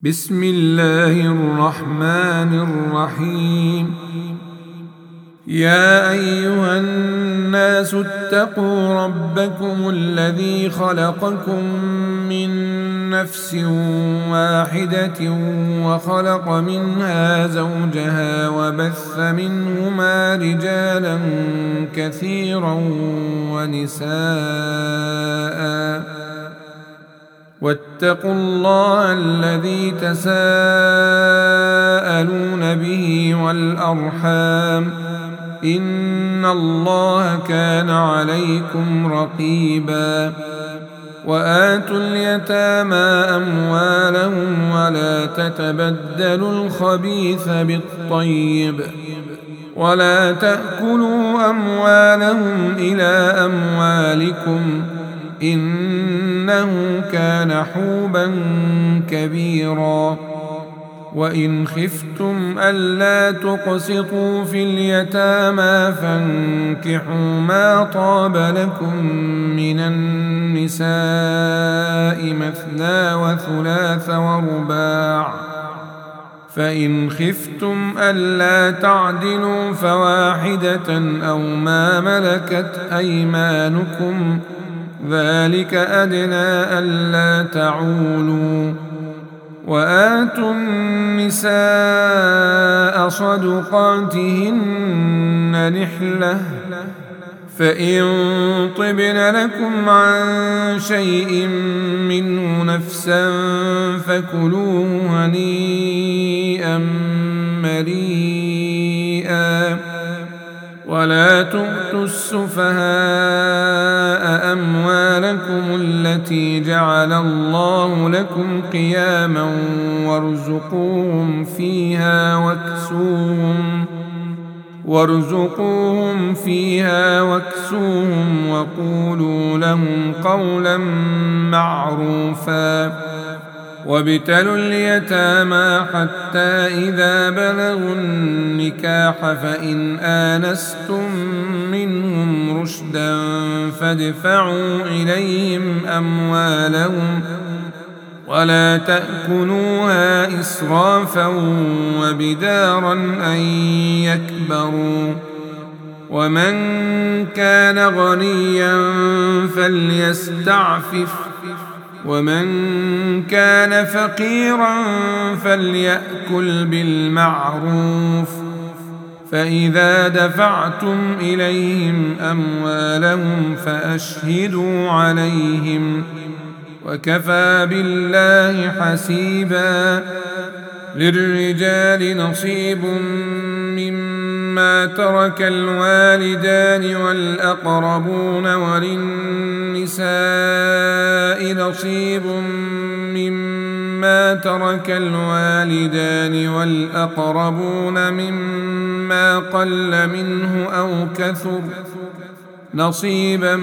بسم الله الرحمن الرحيم. يا أيها الناس اتقوا ربكم الذي خلقكم من نفس واحدة وخلق منها زوجها وبث منهما رجالا كثيرا ونساء واتقوا الله الذي تساءلون به والأرحام إن الله كان عليكم رقيبا. وآتوا اليتامى أموالهم ولا تتبدلوا الخبيث بالطيب ولا تأكلوا أموالهم إلى أموالكم إنه كان حوبا كبيرا. وإن خفتم ألا تقسطوا في اليتامى فانكحوا ما طاب لكم من النساء مثنى وثلاث ورباع، فإن خفتم ألا تعدلوا فواحدة أو ما ملكت أيمانكم ذلك أدنى ألا تعولوا. وآتوا النساء صدقاتهن نحلة، فإن طبن لكم عن شيء منه نفسا فكلوه هنيئا مريئا. ولا تؤتوا السفهاء أموالكم التي جعل الله لكم قياما وارزقوهم فيها واكسوهم وقولوا لهم قولا معروفا. وابتلوا اليتامى حتى إذا بلغوا النكاح فإن آنستم منهم رشدا فادفعوا إليهم أموالهم ولا تأكلوها إسرافا وبدارا أن يكبروا. ومن كان غنيا فليستعفف ومن كان فقيرا فليأكل بالمعروف. فإذا دفعتم إليهم أموالهم فأشهدوا عليهم وكفى بالله حسيبا. للرجال نصيب مما ترك الوالدان والأقربون وللنساء نصيب مما ترك الوالدان والأقربون مما قل منه أو كثر نصيبا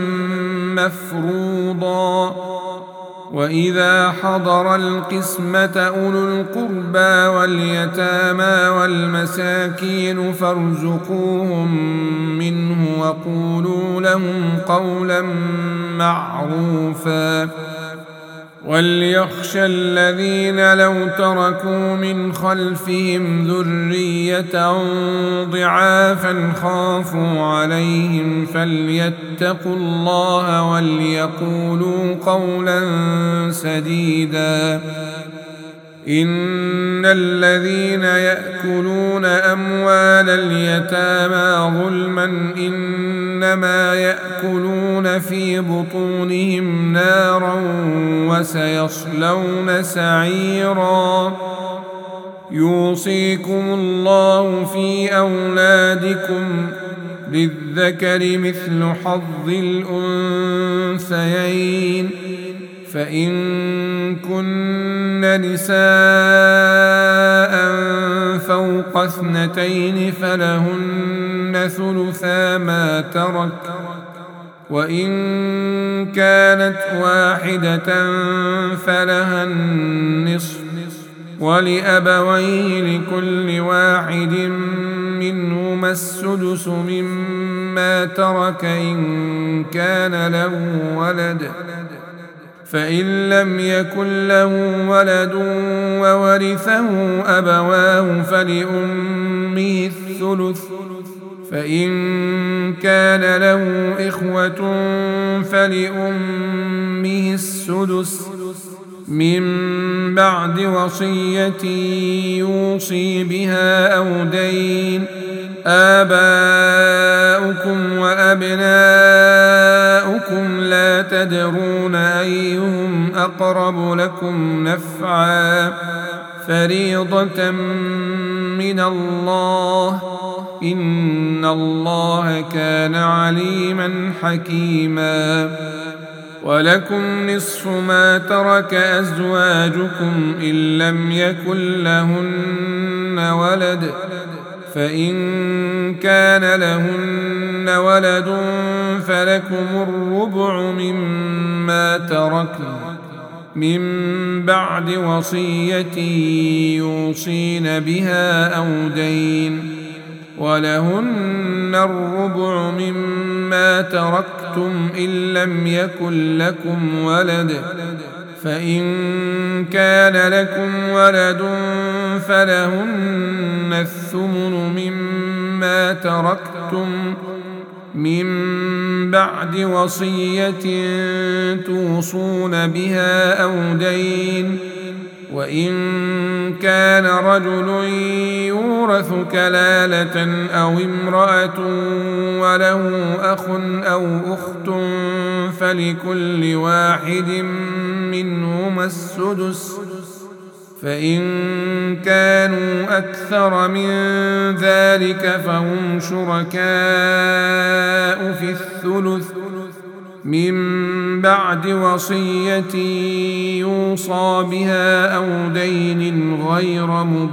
مفروضا. وإذا حضر القسمة أولو القربى واليتامى والمساكين فارزقوهم منه وقولوا لهم قولا معروفا. وليخشى الذين لو تركوا من خلفهم ذرية ضعافا خافوا عليهم فليتقوا الله وليقولوا قولا سديدا. إن الذين يأكلون أموال اليتامى ظلما إنما يأكلون في بطونهم نارا وسيصلون سعيرا. يوصيكم الله في أولادكم للذكر مثل حظ الأنثيين، فإن كن نساء فوق 2 فلهن ثلثا ما ترك، وإن كانت واحدة فلها النصف، ولأبويه لكل واحد منهما السدس مما ترك إن كان له ولد، فإن لم يكن له ولد وورثه أبواه فلأمه الثلث، فإن كان له إخوة فلأمه السدس من بعد وصية يوصي بها أو دين. آباؤكم وأبناؤكم لا تدرون أيهم أقرب لكم نفعا، فريضة من الله، إن الله كان عليما حكيما. ولكم نصف ما ترك أزواجكم إن لم يكن لهن ولد، فإن كان لهن ولد فلكم الربع مما تركن من بعد وصية يوصين بها أو دين، ولهن الربع مما تركتم إن لم يكن لكم ولد، فإن كان لكم ولد فلهن الثمن مما تركتم من بعد وصية توصون بها أو دين. وإن كان رجل يورث كلالة أو امرأة وله أخ أو أخت فلكل واحد منهما السدس، فإن كانوا أكثر من ذلك فهم شركاء في الثلث من بعد وصية يوصى بها أو دين غير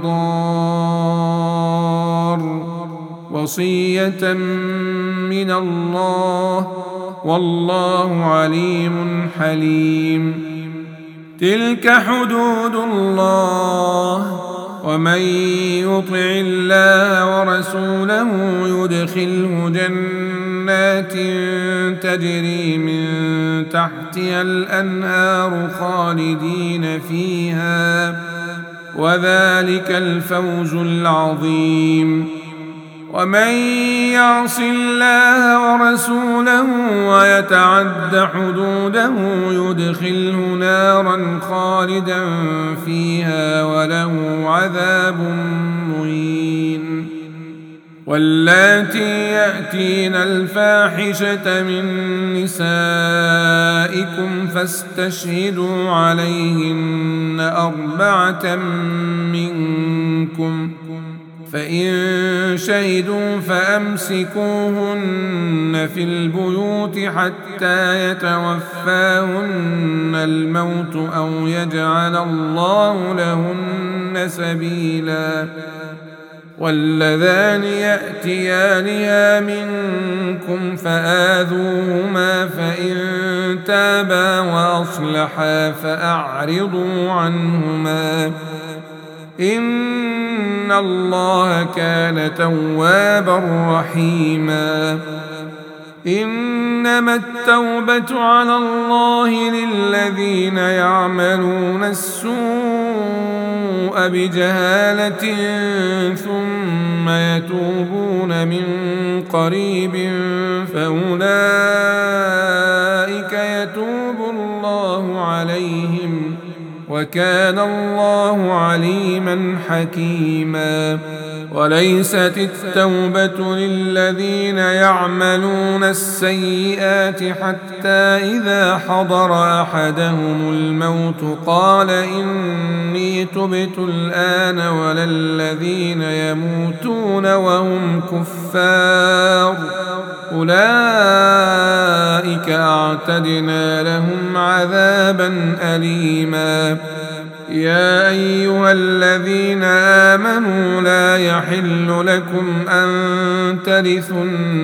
مضار، وصية من الله، والله عليم حليم. تلك حدود الله، ومن يطع الله ورسوله يدخله جنات تجري من تحتها الأنهار خالدين فيها، وذلك الفوز العظيم. ومن يعص الله ورسوله ويتعد حدوده يدخله نارا خالدا فيها وله عذاب مهين. واللاتي يأتين الفاحشة من نسائكم فاستشهدوا عليهن 4 منكم، فإن شهدوا فأمسكوهن في البيوت حتى يتوفاهن الموت أو يجعل الله لهن سبيلا. واللذان يأتيانها منكم فآذوهما، فإن تابا وأصلحا فأعرضوا عنهما، إن الله كان توابا رحيما. إنما التوبة على الله للذين يعملون السوء بجهالة ثم يتوبون من قريب فأولئك يتوب الله عليهم، وكان الله عليما حكيما. وليست التوبة للذين يعملون السيئات حتى إذا حضر أحدهم الموت قال إني تبت الآن، ولا الذين يموتون وهم كفار، أولئك أعتدنا لهم عذابا أليما. يا أيها الذين آمنوا لا يحل لكم أن ترثوا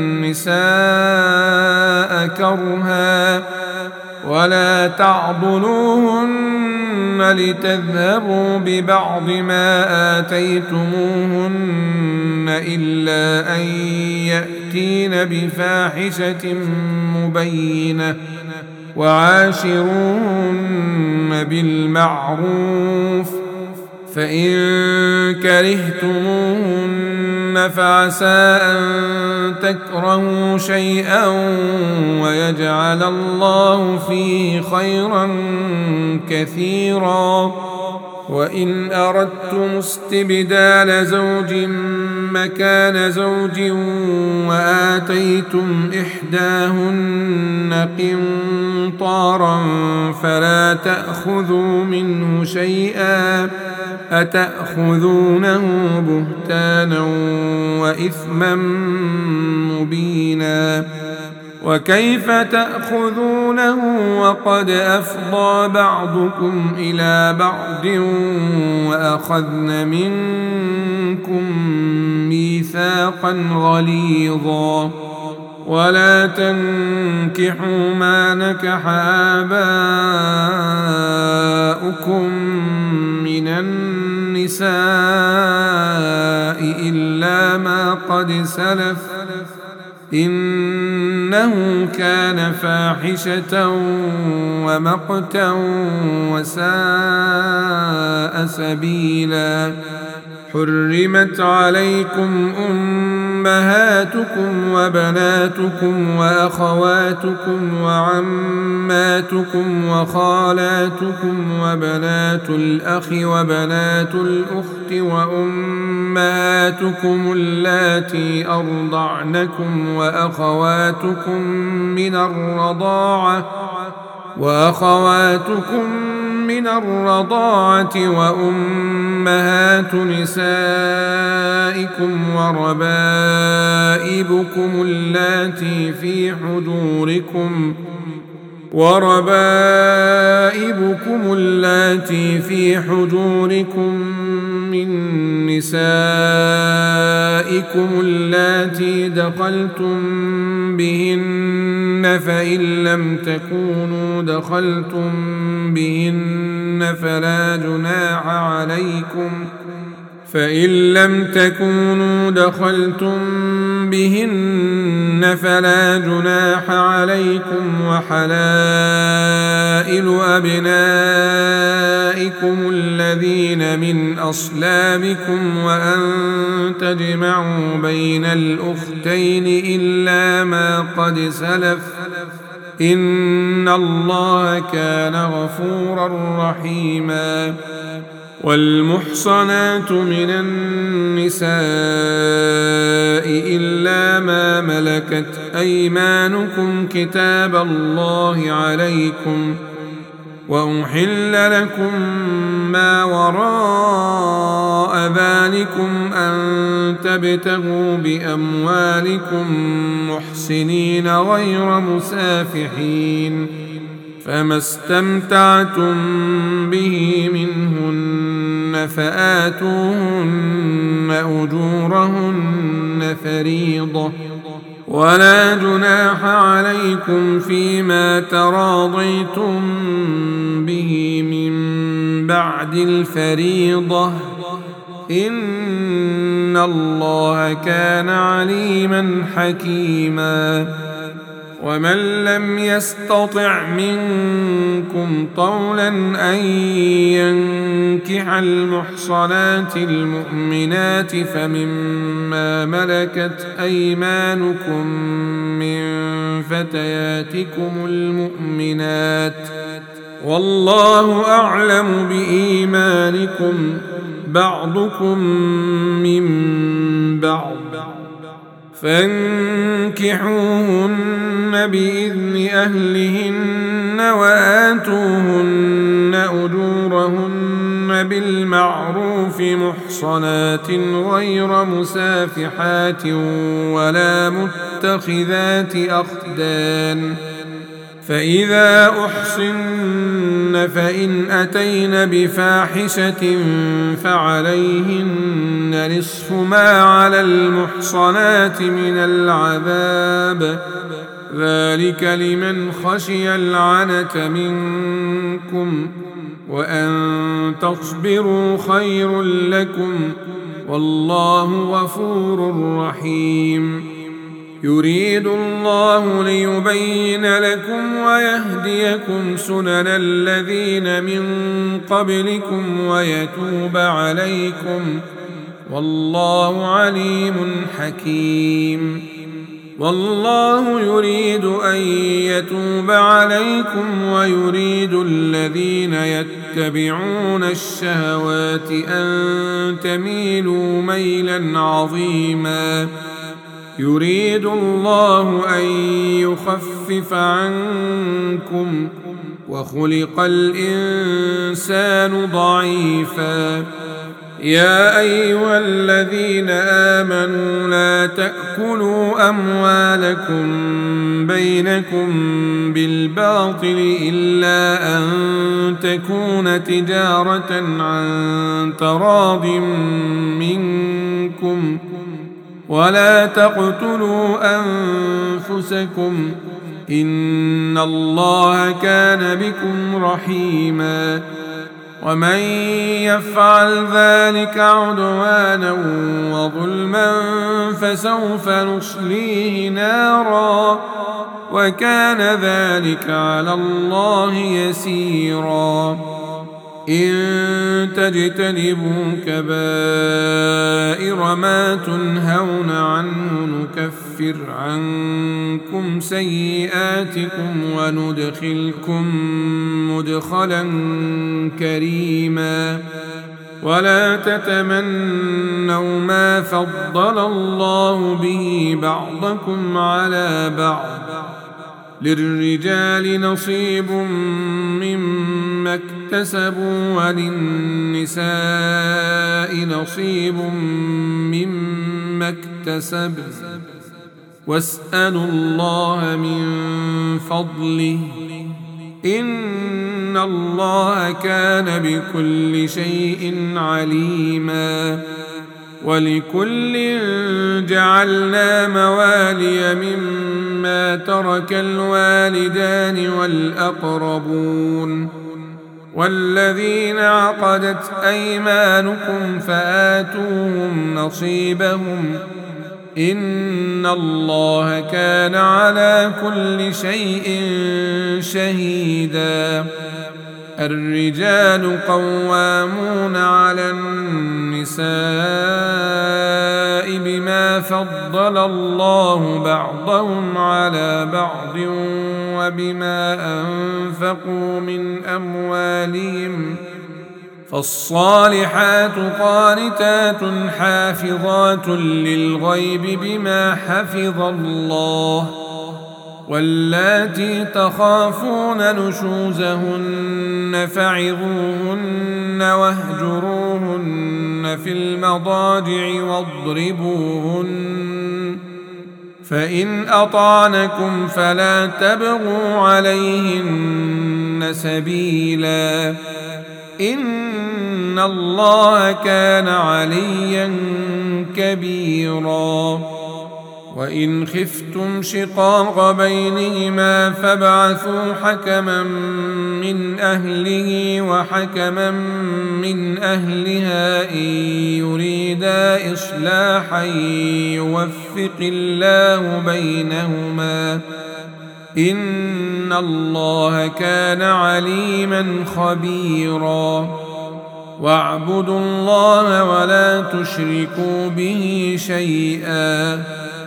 النساء كرها ولا تعضلوهن لتذهبوا ببعض ما آتيتموهن إلا أن يأتين بفاحشة مبينة، وعاشروهن بالمعروف، فإن كرهتموهن فعسى أن تكرهوا شيئا ويجعل الله فيه خيرا كثيرا. وإن أردتم استبدال زوج مكان زوج وآتيتم إحداهن قنطارا فلا تأخذوا منه شيئا، أتأخذونه بهتانا وإثما مبينا. وكيف تأخذونه وقد أفضى بعضكم إلى بعض وأخذن منكم ميثاقا غليظا. ولا تنكحوا ما نكح آباؤكم من النساء إلا ما قد سلف، إنه كان فاحشة ومقتا وساء سبيلا. حرمت عليكم أمهاتكم وبناتكم وأخواتكم وعماتكم وخالاتكم وبنات الأخ وبنات الأخت وأمهاتكم اللاتي أرضعنكم وأخواتكم من الرضاعة وأمهات نسائكم وربائبكم اللاتي في حجوركم من نسائكم اللاتي دخلتم بهن، فإن لم تكونوا دخلتم بهن فلا جناح عليكم، وحلائل أبنائكم الذين من أصلابكم وأن تجمعوا بين الأختين إلا ما قد سلف، إن الله كان غفورا رحيما. والمحصنات من النساء إلا ما ملكت أيمانكم كتاب الله عليكم، وأحل لكم ما وراء ذلكم أن تبتغوا بأموالكم محسنين غير مسافحين، فما استمتعتم به منهن فآتوهن أجورهن فريضة، ولا جناح عليكم فيما تراضيتم به من بعد الفريضة، إن الله كان عليما حكيما. ومن لم يستطع منكم طولا أن ينكح المحصنات المؤمنات فمما ملكت أيمانكم من فتياتكم المؤمنات، والله أعلم بإيمانكم، بعضكم من بعض، فانكحوهن بإذن أهلهن وآتوهن أجورهن بالمعروف محصنات غير مسافحات ولا متخذات أخدان، فإذا أحصن فإن أتين بفاحشة فعليهن نصف ما على المحصنات من العذاب، ذلك لمن خشي العنة منكم، وأن تصبروا خير لكم، والله غفور رحيم. يريد الله ليبين لكم ويهديكم سنن الذين من قبلكم ويتوب عليكم، والله عليم حكيم. والله يريد أن يتوب عليكم ويريد الذين يتبعون الشهوات أن تميلوا ميلا عظيما. يريد الله أن يخفف عنكم وخلق الإنسان ضعيفا. يا أيها الذين آمنوا لا تأكلوا أموالكم بينكم بالباطل إلا أن تكون تجارة عن تراض منكم، ولا تقتلوا أنفسكم إن الله كان بكم رحيما. ومن يفعل ذلك عدوانا وظلما فسوف نصليه نارا، وكان ذلك على الله يسيرا. إن تجتنبوا كبائر ما تنهون عنه نكفر عنكم سيئاتكم وندخلكم مدخلا كريما. ولا تتمنوا ما فضل الله به بعضكم على بعض، للرجال نصيب مما اكتسبوا وللنساء نصيب مما اكتسبن، واسألوا الله من فضله إن الله كان بكل شيء عليما. ولكل جعلنا موالي مما ترك الوالدان والأقربون والذين عقدت أيمانكم فآتوهم نصيبهم إن الله كان على كل شيء شهيدا. الرجال قوامون على النساء بما فضل الله بعضهم على بعض وبما أنفقوا من أموالهم، فالصالحات قانتات حافظات للغيب بما حفظ الله، واللاتي تخافون نشوزهن فعظوهن واهجروهن في المضاجع واضربوهن، فإن أطعنكم فلا تبغوا عليهن سبيلا إن الله كان عليا كبيرا. وإن خفتم شقاق بينهما فابعثوا حكما من أهله وحكما من أهلها إن يريدا إصلاحا يوفق الله بينهما إن الله كان عليما خبيرا. واعبدوا الله ولا تشركوا به شيئا،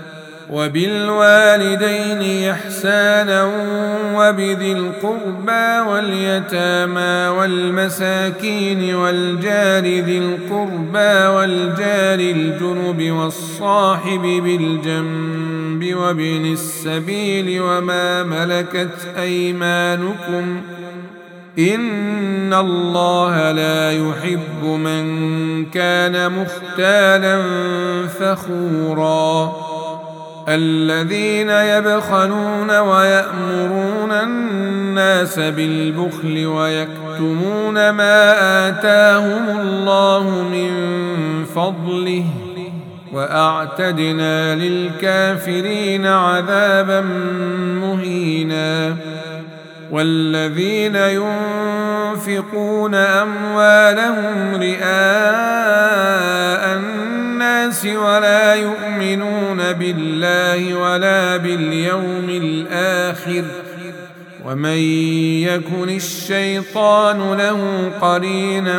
وبالوالدين إحسانا وبذي القربى واليتامى والمساكين والجار ذي القربى والجار الجنب والصاحب بالجنب وابن السبيل وما ملكت أيمانكم إن الله لا يحب من كان مختالا فخورا. الذين يبخلون ويأمرون الناس بالبخل ويكتمون ما آتاهم الله من فضله وأعتدنا للكافرين عذابا مهينا. والذين ينفقون أموالهم رئاء الناس الناس ولا يؤمنون بالله ولا باليوم الآخر ومن يكن الشيطان له قرينا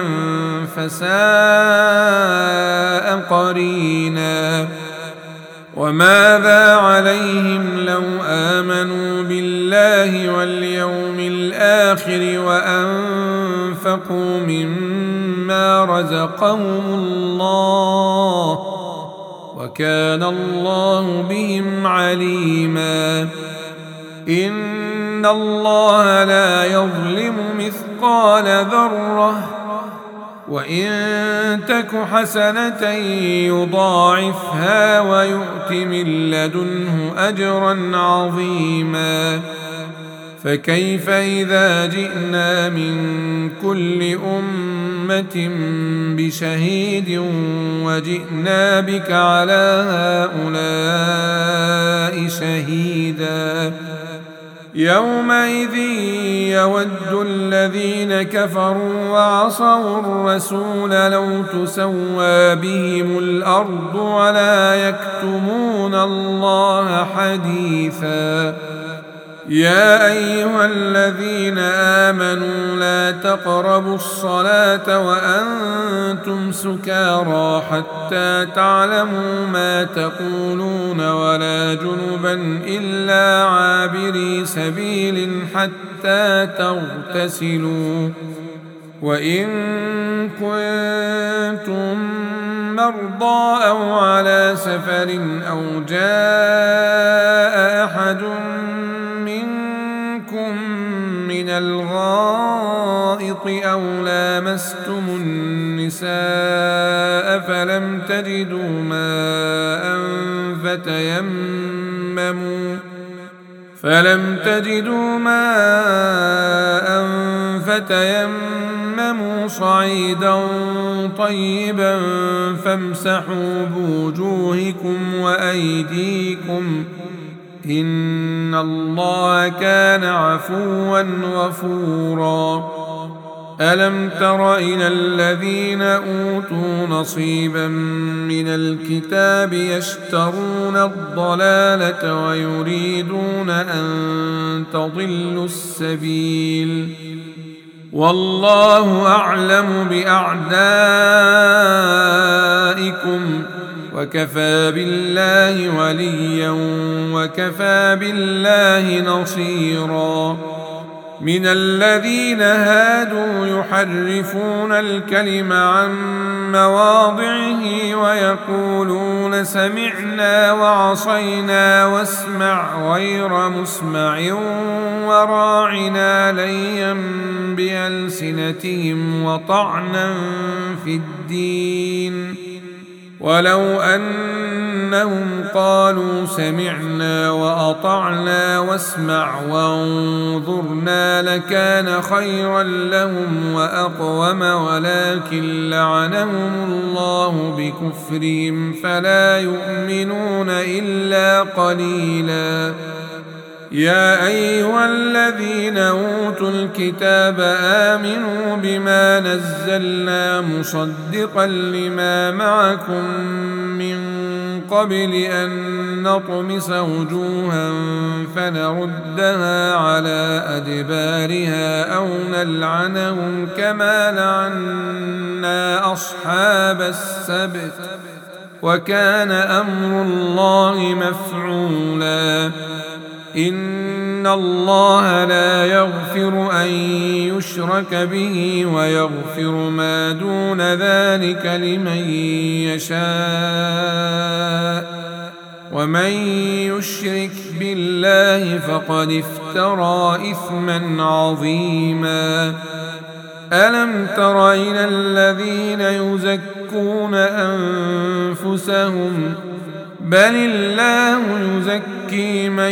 فساء قرينا وماذا عليهم لو آمنوا بالله واليوم الآخر وأنفقوا مما رزقهم الله وكان الله بهم عليما إن الله لا يظلم مثقال ذرة وإن تك حسنة يضاعفها ويؤت من لدنه أجرا عظيما فكيف إذا جئنا من كل أمة بشهيد وجئنا بك على هؤلاء شهيدا يومئذ يود الذين كفروا وعصوا الرسول لو تسوى بهم الأرض ولا يكتمون الله حديثا يا أيها الذين آمنوا لا تقربوا الصلاة وأنتم سكارى حتى تعلموا ما تقولون ولا جنبا إلا عابري سبيل حتى تغتسلوا وإن كنتم مرضى أو على سفر أو جاء أحد منكم من الغائط أو لامستم النساء فلم تجدوا ماء فتيمموا صعيدا طيبا فامسحوا بوجوهكم وأيديكم إن الله كان عفوا غفورا ألم تر إلى الذين أوتوا نصيبا من الكتاب يشترون الضلالة ويريدون أن تضلوا السبيل والله أعلم بأعدائكم وكفى بالله وليا وكفى بالله نصيرا من الذين هادوا يحرفون الكلم عن مواضعه ويقولون سمعنا وعصينا واسمع غير مسمع وراعنا ليا بألسنتهم وطعنا في الدين ولو أنهم قالوا سمعنا وأطعنا واسمع وانظرنا لكان خيرا لهم وأقوم ولكن لعنهم الله بكفرهم فلا يؤمنون إلا قليلا يا أيها الذين أوتوا الكتاب آمنوا بما نزلنا مصدقا لما معكم من قبل أن نطمس وجوها فنردها على أدبارها أو نلعنهم كما لعنا أصحاب السبت وكان أمر الله مفعولا إن الله لا يغفر أن يشرك به ويغفر ما دون ذلك لمن يشاء ومن يشرك بالله فقد افترى إثما عظيما ألم تر إلى الذين يزكون أنفسهم بل الله يزكي من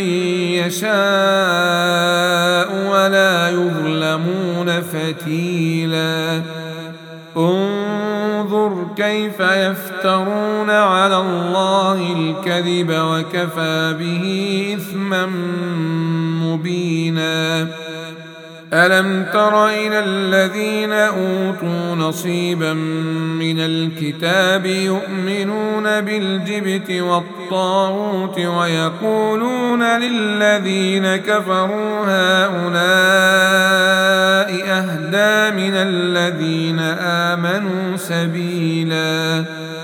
يشاء ولا يظلمون فتيلا انظر كيف يفترون على الله الكذب وكفى به إثما مبينا ألم تر إلى الذين أوتوا نصيبا من الكتاب يؤمنون بالجبت والطاغوت ويقولون للذين كفروا هؤلاء أهدى من الذين آمنوا سبيلا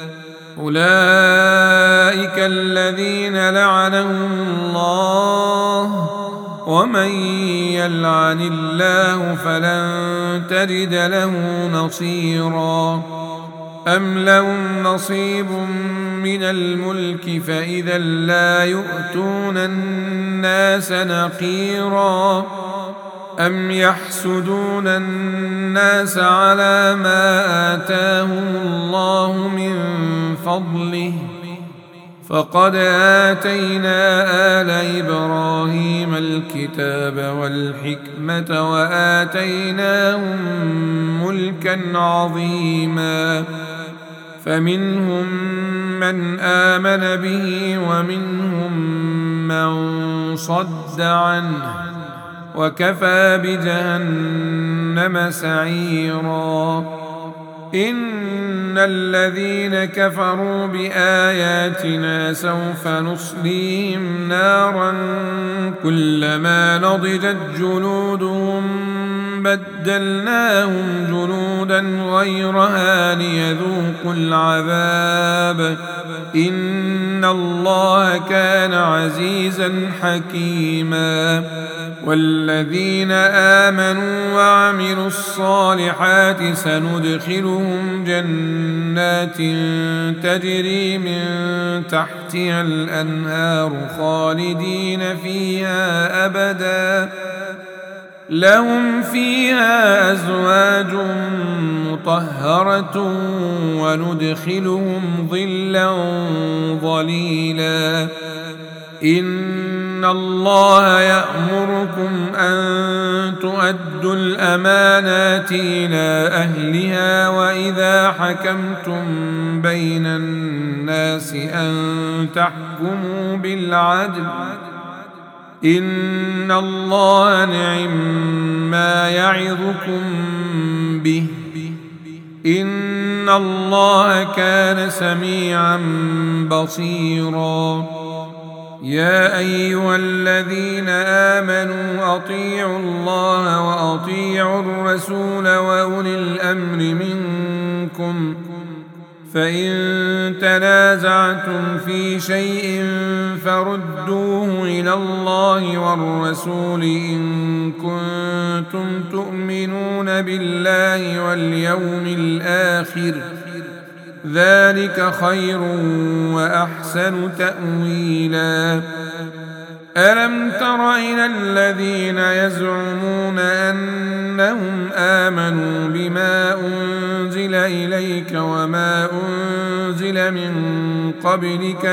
أولئك الذين لعنهم الله ومن يلعن الله فلن تجد له نصيرا أم لهم نصيب من الملك فإذا لا يؤتون الناس نقيرا أم يحسدون الناس على ما آتاهم الله من فضله فقد آتينا آل إبراهيم الكتاب والحكمة وآتيناهم ملكا عظيما فمنهم من آمن به ومنهم من صد عنه وكفى بجهنم سعيرا إن الذين كفروا بآياتنا سوف نصليهم نارا كلما نضجت جلودهم بدلناهم جلودا غيرها ليذوقوا العذاب إن الله كان عزيزا حكيما والذين آمنوا وعملوا الصالحات سندخلهم جنات تجري من تحتها الأنهار خالدين فيها أبدا لهم فيها أزواج مطهرة وندخلهم ظلا ظليلا إن الله يأمركم أن تؤدوا الأمانات إلى أهلها وإذا حكمتم بين الناس أن تحكموا بالعدل إن الله نعم ما يعظكم به إن الله كان سميعا بصيرا يا أيها الذين آمنوا أطيعوا الله وأطيعوا الرسول وأولي الأمر منكم فإن تنازعتم في شيء فردوه إلى الله والرسول إن كنتم تؤمنون بالله واليوم الآخر ذلك خير وأحسن تأويلا ألم تر إلى الذين يزعمون أنهم آمنوا بما أنزل إليك وما أنزل من قبلك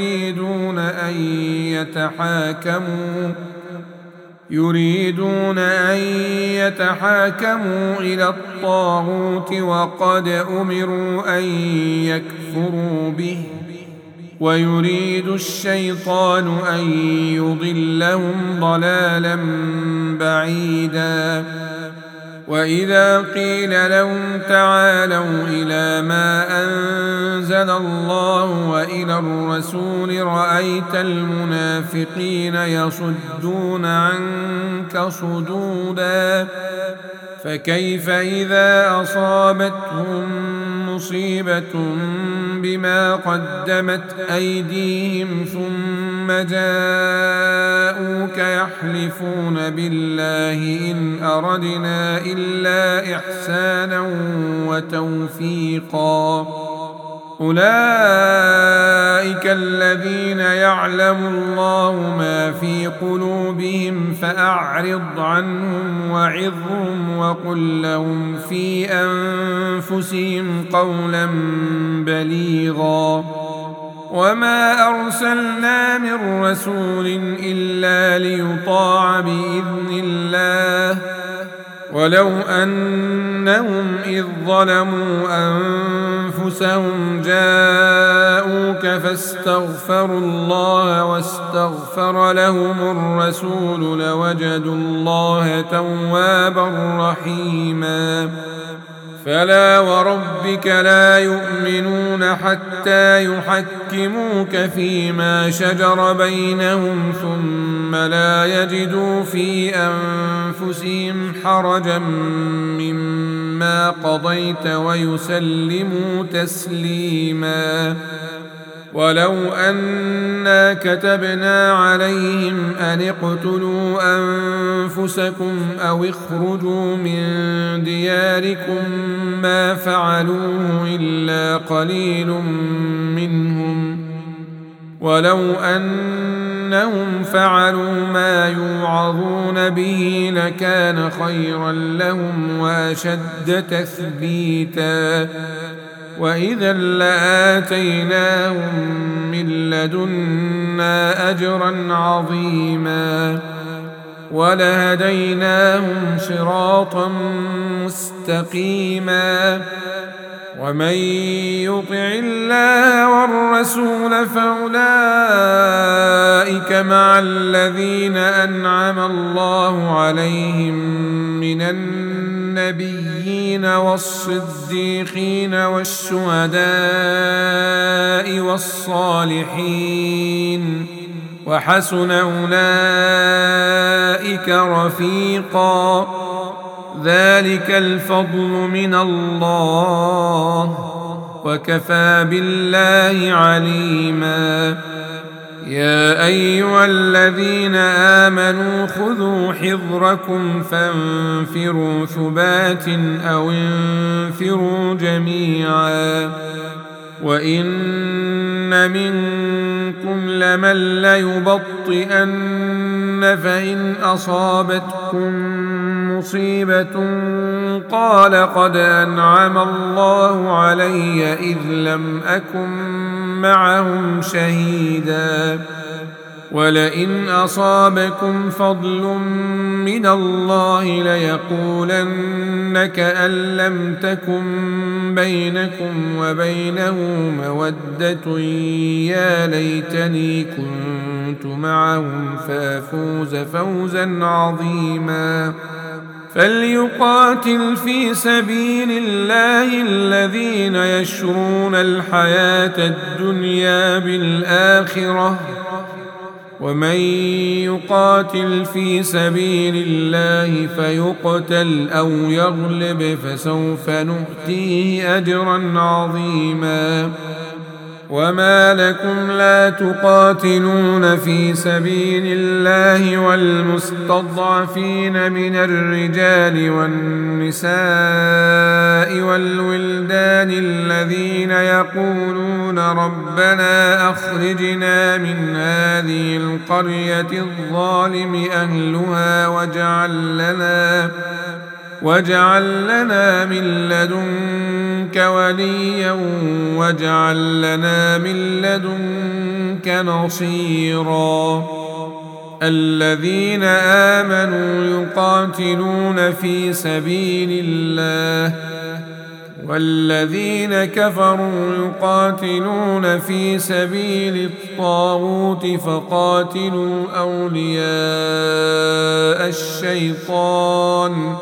يريدون أن يتحاكموا إلى الطاغوت وقد أمروا أن يكفروا به ويريد الشيطان أن يضلهم ضلالا بعيدا وإذا قيل لهم تعالوا إلى ما أنزل الله وإلى الرسول رأيت المنافقين يصدون عنك صدودا فكيف إذا أصابتهم مصيبة بما قدمت أيديهم ثم جاءوك يحلفون بالله إن أردنا إلا إحسانا وتوفيقا أولئك الذين يعلم الله ما في قلوبهم فأعرض عنهم وعظهم وقل لهم في أنفسهم قولا بليغا وما أرسلنا من رسول إلا ليطاع بإذن الله ولو أنهم إذ ظلموا أنفسهم جاءوك جاءوك فاستغفروا الله واستغفر لهم الرسول لوجدوا الله توابا رحيما فلا وربك لا يؤمنون حتى يحكموك فيما شجر بينهم ثم لا يجدوا في أنفسهم حرجا مما قضيت ويسلموا تسليما ولو أنا كتبنا عليهم أن اقتلوا أنفسكم أو اخرجوا من دياركم ما فعلوه إلا قليل منهم ولو أنهم فعلوا ما يوعظون به لكان خيرا لهم وأشد تثبيتا وإذا لآتيناهم من لدنا أجرا عظيما ولهديناهم صراطا مستقيما ومن يطع الله والرسول فأولئك مع الذين أنعم الله عليهم من النبيين والصديقين والشهداء والصالحين وحسن أولئك رفيقا ذلك الفضل من الله وكفى بالله عليما يا أيها الذين آمنوا خذوا حذركم فانفروا ثبات أو انفروا جميعا وإن منكم لمن ليبطئن فإن أصابتكم مصيبة قال قد أنعم الله علي إذ لم أكن معهم شهيدا ولئن أصابكم فضل من الله ليقولن كأن لم تكن بينكم وبينه مودة يا ليتني كنت معهم فافوز فوزا عظيما فليقاتل في سبيل الله الذين يشرون الحياة الدنيا بالآخرة ومن يقاتل في سبيل الله فيقتل أو يغلب فسوف نؤتيه أجرا عظيما وما لكم لا تقاتلون في سبيل الله والمستضعفين من الرجال والنساء والولدان الذين يقولون ربنا أخرجنا من هذه القرية الظالم أهلها واجعل لنا من لدنك وليا واجعل لنا من لدنك نصيرا الذين آمنوا يقاتلون في سبيل الله والذين كفروا يقاتلون في سبيل الطاغوت فقاتلوا أولياء الشيطان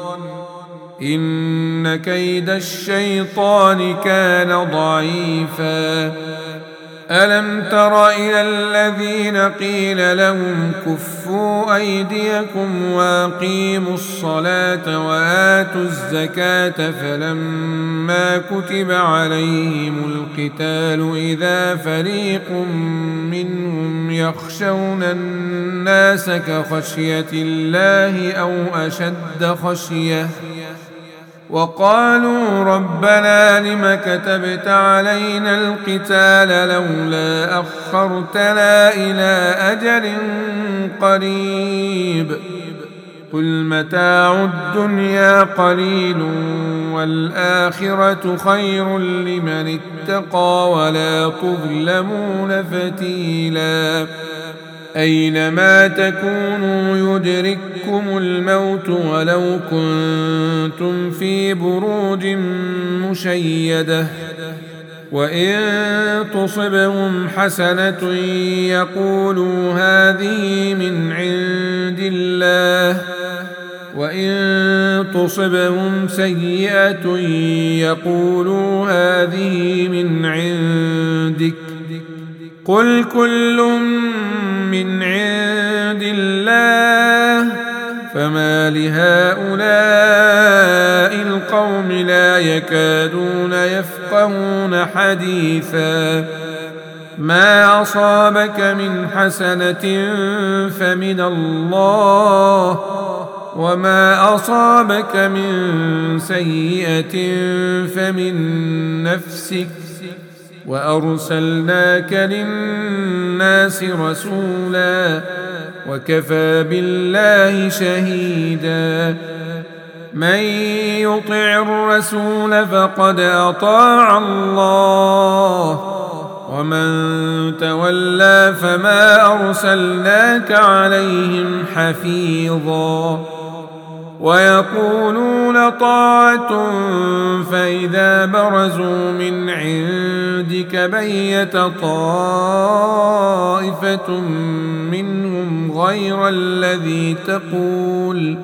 إن كيد الشيطان كان ضعيفا ألم تر إلى الذين قيل لهم كفوا أيديكم وأقيموا الصلاة وآتوا الزكاة فلما كتب عليهم القتال إذا فريق منهم يخشون الناس كخشية الله أو أشد خشية وقالوا ربنا لم كتبت علينا القتال لولا أخرتنا إلى أجل قريب قل متاع الدنيا قليل والآخرة خير لمن اتقى ولا تظلمون فتيلا أينما تكونوا يدرككم الموت ولو كنتم في بروج مشيدة وإن تصبهم حسنة يقولوا هذه من عند الله، وإن تصبهم سيئة يقولوا هذه من عندك، قل كل من عند الله، فما لهؤلاء القوم لا يكادون يفقهون حديثا. ما أصابك من حسنة فمن الله، وما أصابك من سيئة فمن نفسك، وأرسلناك للناس رسولا، وكفى بالله شهيدا. من يطع الرسول فقد أطاع الله، ومن تولى فما أرسلناك عليهم حفيظا. ويقولون طاعة فإذا برزوا من عندك بيت طائفة منهم غير الذي تقول،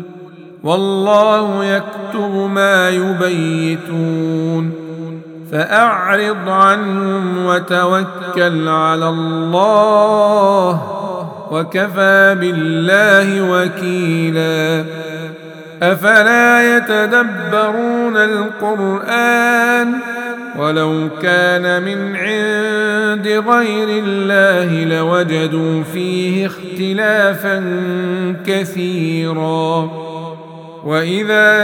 والله يكتب ما يبيتون، فأعرض عنهم وتوكل على الله، وكفى بالله وكيلا. أفلا يتدبرون القرآن، ولو كان من عند غير الله لوجدوا فيه اختلافا كثيرا. وإذا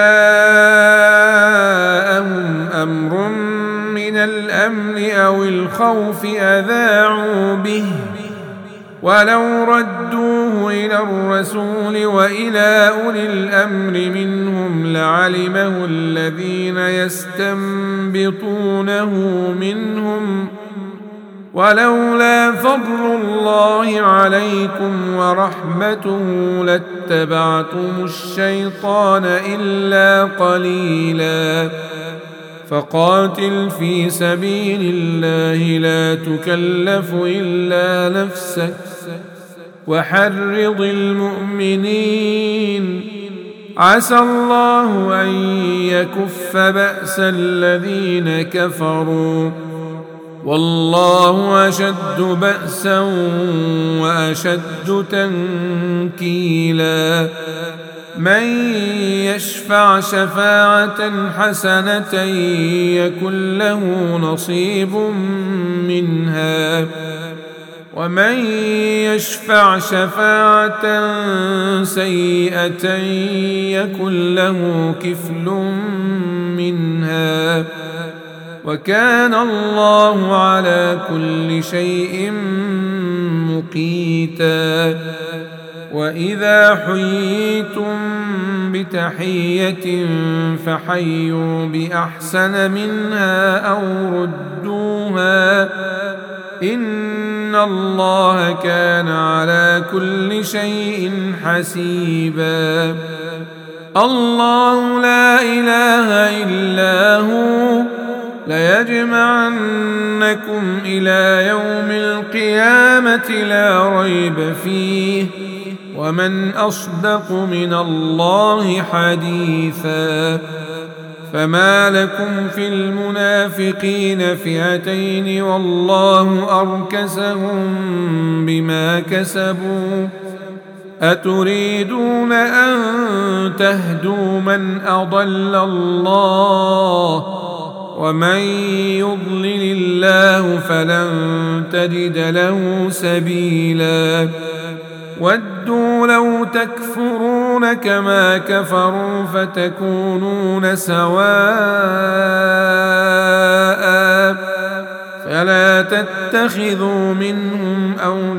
جاءهم أمر من الأمن أو الخوف أذاعوا به، ولو ردوه إلى الرسول وإلى أولي الأمر منهم لعلمه الذين يستنبطونه منهم، ولولا فضل الله عليكم ورحمته لاتبعتم الشيطان إلا قليلا. فقاتل في سبيل الله لا تكلف إلا نفسك، وحرض المؤمنين، عسى الله أن يكف بأس الذين كفروا، والله أشد بأسا وأشد تنكيلا. من يشفع شفاعة حسنة يكن له نصيب منها، ومن يشفع شفاعة سيئة يكن له كفل منها، وكان الله على كل شيء مقيتا. وإذا حييتم بتحية فحيوا بأحسن منها أو ردوها، إن الله كان على كل شيء حسيبا. الله لا إله إلا هو، ليجمعنكم إلى يوم القيامة لا ريب فيه، ومن أصدق من الله حديثا. فما لكم في المنافقين فئتين والله أركسهم بما كسبوا، أتريدون أن تهدوا من أضل الله، ومن يضلل الله فلن تجد له سبيلا. ودوا لو تكفرون كما كفروا فتكونون سواء، فلا تتخذوا منهم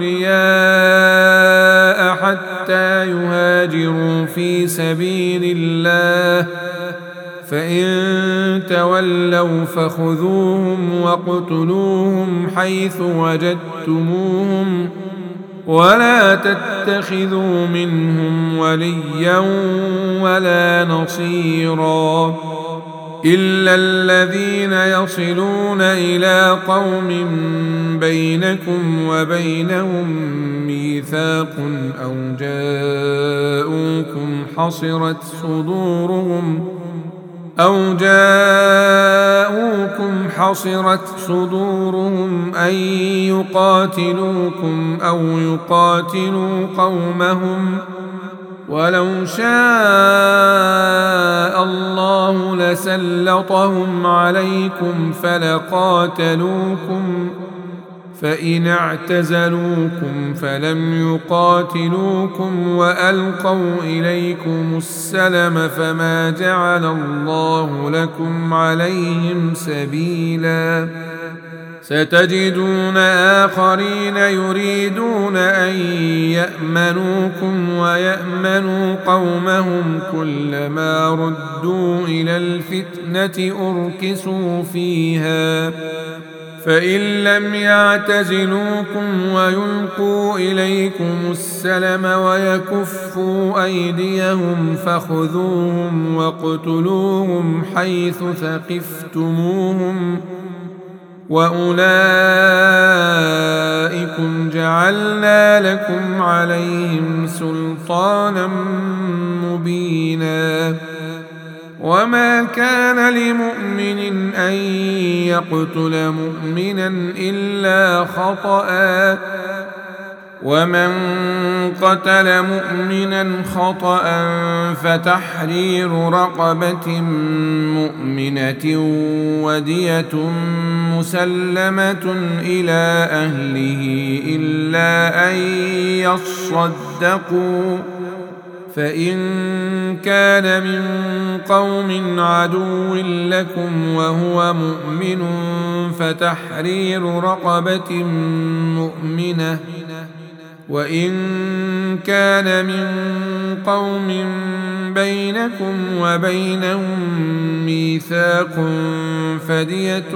أولياء حتى يهاجروا في سبيل الله، فإن تولوا فخذوهم واقتلوهم حيث وجدتموهم، ولا تتخذوا منهم وليا ولا نصيرا. إلا الذين يصلون إلى قوم بينكم وبينهم ميثاق أو جاءوكم حصرت صدورهم أن يقاتلوكم أو يقاتلوا قومهم، ولو شاء الله لسلطهم عليكم فلقاتلوكم، فإن اعتزلوكم فلم يقاتلوكم وألقوا إليكم السلم فما جعل الله لكم عليهم سبيلا. ستجدون آخرين يريدون أن يأمنوكم ويأمنوا قومهم، كلما ردوا إلى الفتنة أركسوا فيها، فإن لم يعتزلوكم ويلقوا إليكم السلم ويكفوا أيديهم فخذوهم واقتلوهم حيث ثقفتموهم، وأولئكم جعلنا لكم عليهم سلطانا مبينا. وما كان لمؤمن أن يقتل مؤمنا إلا خطأ، ومن قتل مؤمنا خطأ فتحرير رقبة مؤمنة ودية مسلمة إلى أهله إلا أن يصدقوا، فإن كان من قوم عدو لكم وهو مؤمن فتحرير رقبة مؤمنة، وإن كان من قوم بينكم وبينهم ميثاق فدية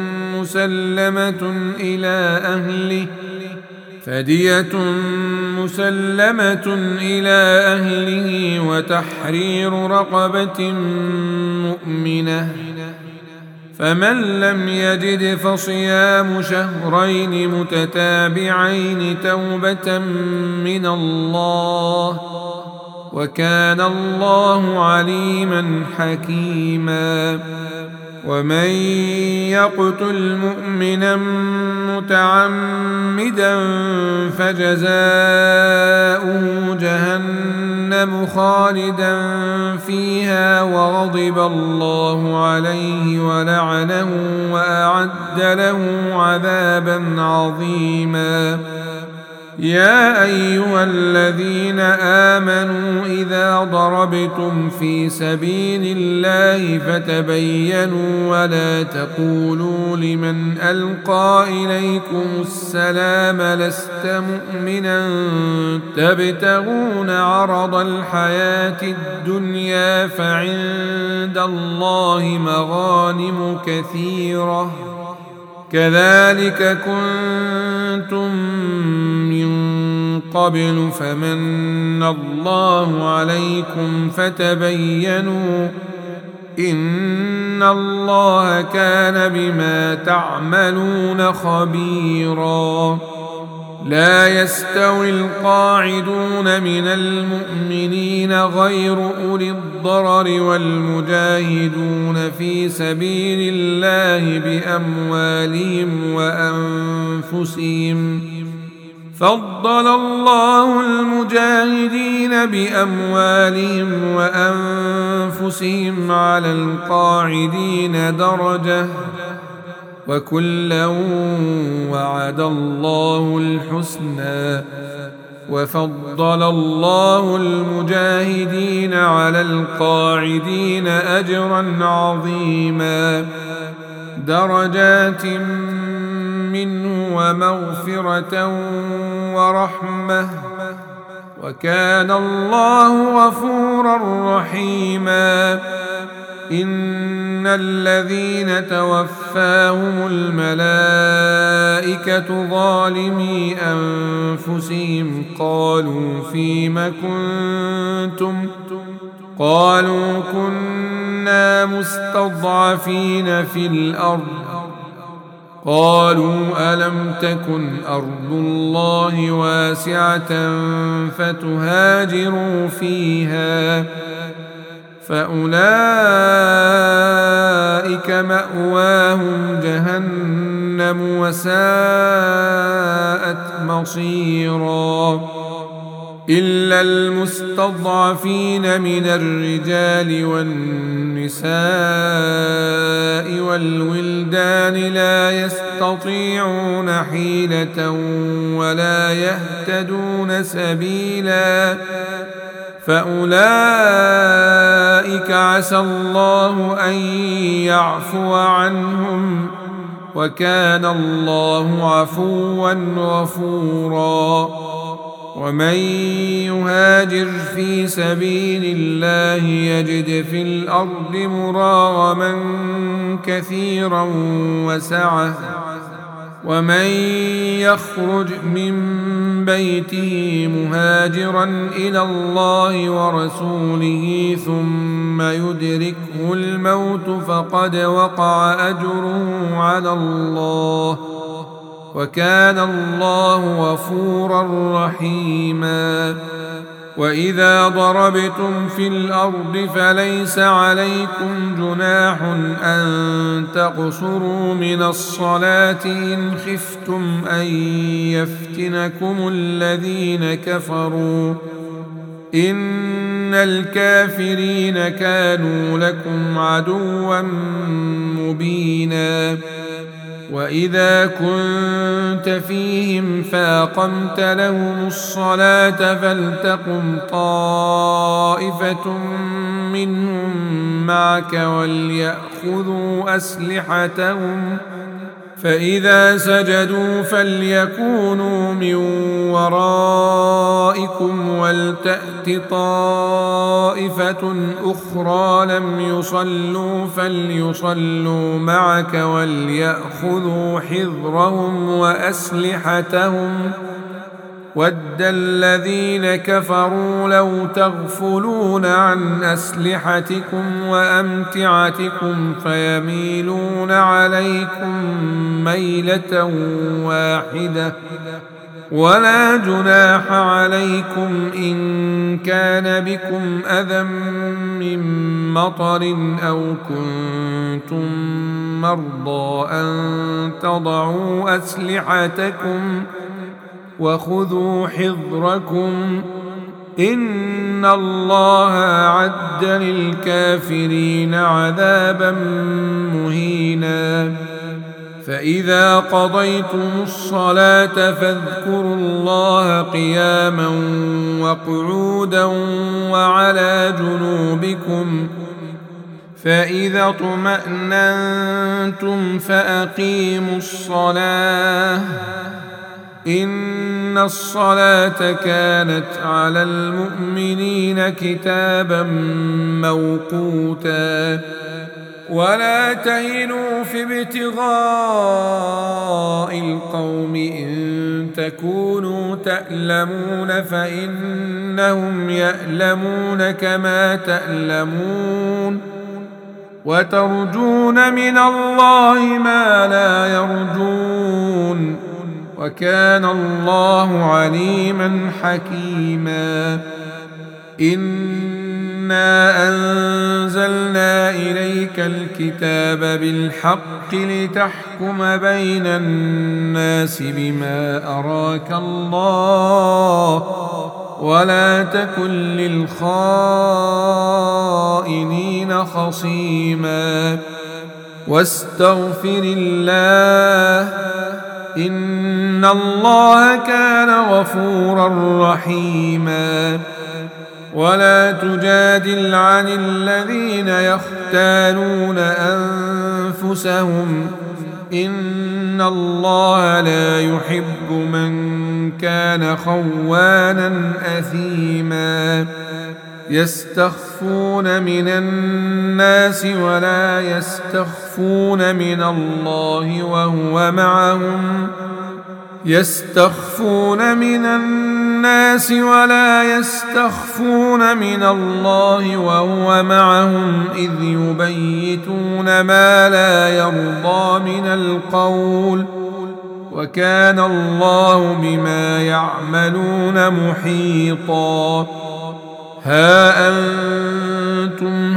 مسلمة إلى أهله وتحرير رقبة مؤمنة، فمن لم يجد فصيام شهرين متتابعين توبة من الله، وكان الله عليما حكيما. ومن يقتل مؤمنا متعمدا فجزاؤه جهنم خالدا فيها وغضب الله عليه ولعنه وأعد له عذابا عظيما. يا أيها الذين آمنوا إذا ضربتم في سبيل الله فتبينوا ولا تقولوا لمن ألقى إليكم السلام لست مؤمنا تبتغون عرض الحياة الدنيا فعند الله مغانم كثيرة، كذلك كنتم من قبل فمن الله عليكم فتبينوا إن الله كان بما تعملون خبيرا. لا يستوي القاعدون من المؤمنين غير أولي الضرر والمجاهدون في سبيل الله بأموالهم وأنفسهم، فضل الله المجاهدين بأموالهم وأنفسهم على القاعدين درجة، وكلا وعد الله الحسنى، وفضل الله المجاهدين على القاعدين أجرا عظيما، درجات منه ومغفرة ورحمة، وكان الله غفورا رحيما. إن الذين توفاهم الملائكة ظالمي أنفسهم قالوا فيم كنتم؟ قالوا كنا كنا مستضعفين في الأرض قالوا ألم تكن أرض الله واسعة فتهاجروا فيها فأولئك مأواهم جهنم وساءت مصيرا إلا المستضعفين من الرجال والنساء والولدان لا يستطيعون حيلة ولا يهتدون سبيلا فأولئك عسى الله أن يعفو عنهم وكان الله عفوا غفورا ومن يهاجر في سبيل الله يجد في الأرض مراغما كثيرا وسعة ومن يخرج من بيته مهاجرا إلى الله ورسوله ثم يدركه الموت فقد وقع أجره على الله وكان الله غفورا رحيما وإذا ضربتم في الأرض فليس عليكم جناح أن تقصروا من الصلاة إن خفتم أن يفتنكم الذين كفروا إن الكافرين كانوا لكم عدوا مبينا وإذا كنت فيهم فأقمت لهم الصلاة فلتقم طائفة منهم معك وليأخذوا أسلحتهم فإذا سجدوا فليكونوا من ورائكم ولتأت طائفة أخرى لم يصلوا فليصلوا معك وليأخذوا حذرهم وأسلحتهم ود الذين كفروا لو تغفلون عن أسلحتكم وأمتعتكم فيميلون عليكم ميلة واحدة ولا جناح عليكم إن كان بكم أذى من مطر أو كنتم مرضى أن تضعوا أسلحتكم وخذوا حذركم إن الله أعد للكافرين عذابا مهينا فإذا قضيتم الصلاة فاذكروا الله قياما وقعودا وعلى جنوبكم فإذا اطمأننتم فأقيموا الصلاة إن الصلاة كانت على المؤمنين كتابا موقوتا ولا تهنوا في ابتغاء القوم إن تكونوا تألمون فإنهم يألمون كما تألمون وترجون من الله ما لا يرجون وكان الله عليما حكيما إنا أنزلنا إليك الكتاب بالحق لتحكم بين الناس بما أراك الله ولا تكن للخائنين خصيما واستغفر الله إن الله كان غفورا رحيما ولا تجادل عن الذين يختانون أنفسهم إن الله لا يحب من كان خوانا أثيما يستخفون من الناس ولا يستخفون من الله وهو معهم يستخفون من الناس الناس ولا يستخفون من الله وهو معهم إذ يبيتون ما لا يرضى من القول وكان الله بما يعملون محيطا ها أنتم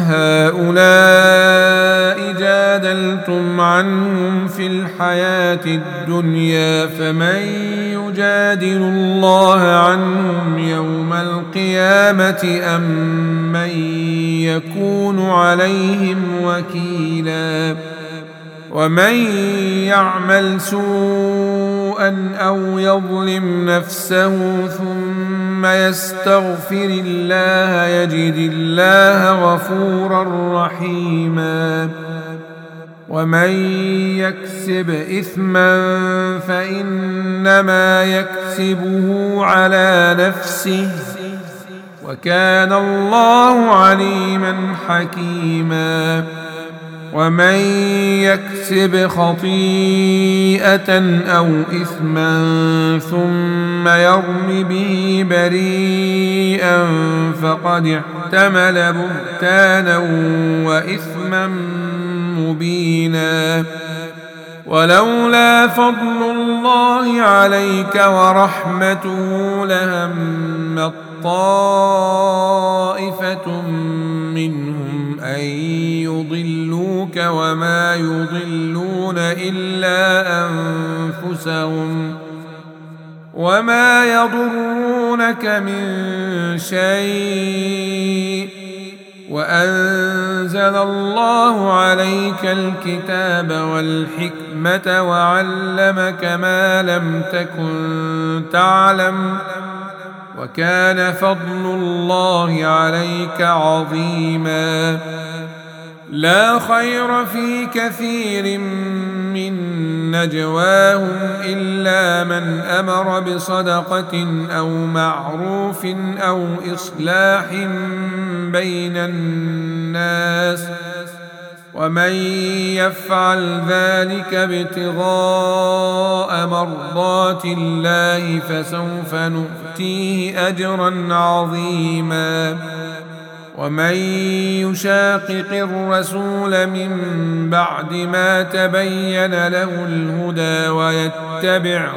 هؤلاء جادلتم عنهم في الحياة الدنيا فمن يجادل الله عنهم يوم القيامة أم من يكون عليهم وكيلا ومن يعمل سوءا أو يظلم نفسه ثم يستغفر الله يجد الله غفورا رحيما ومن يكسب إثما فإنما يكسبه على نفسه وكان الله عليما حكيما ومن يكسب خطيئة أو إثما ثم يرم به بريئا فقد احتمل بهتانا وإثما مبينا ولولا فضل الله عليك ورحمته لهم طائفة منهم أن يضلوك وما يضلون إلا أنفسهم وما يضرونك من شيء وأنزل الله عليك الكتاب والحكمة وعلمك ما لم تكن تعلم وكان فضل الله عليك عظيما لا خير في كثير من نجواهم إلا من أمر بصدقة أو معروف أو إصلاح بين الناس ومن يفعل ذلك ابتغاء مرضات الله فسوف نؤتيه أجرا عظيما ومن يشاقق الرسول من بعد ما تبين له الهدى ويتبع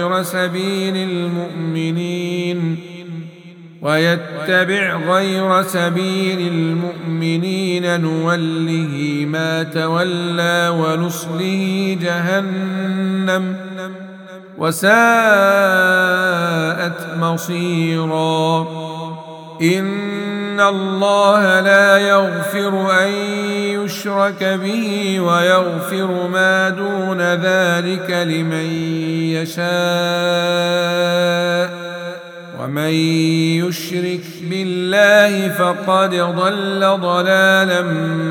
غير سبيل المؤمنين نوله ما تولى ونصله جهنم وساءت مصيرا إن الله لا يغفر أن يشرك به ويغفر ما دون ذلك لمن يشاء ومن يشرك بالله فقد ضل ضلالا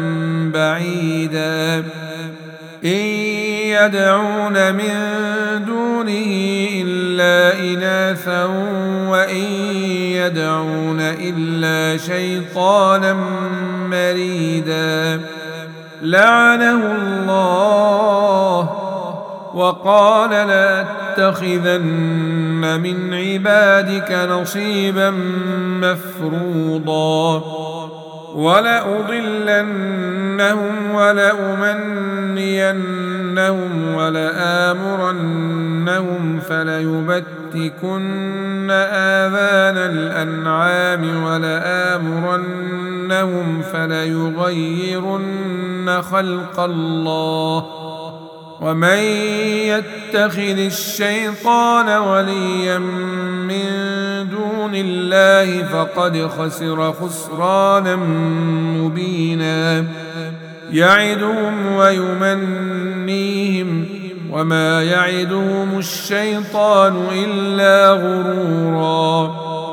بعيدا إن يدعون من دونه إلا إناثا وإن يدعون إلا شيطانا مريدا لعنه الله وقال لأتخذن من عبادك نصيبا مفروضا ولأضلنهم ولأمنينهم ولآمرنهم فليبتكن آذان الأنعام ولآمرنهم فليغيرن خلق الله ومن يتخذ الشيطان وليا من دون الله فقد خسر خسرانا مبينا يعدهم ويمنيهم وما يعدهم الشيطان إلا غرورا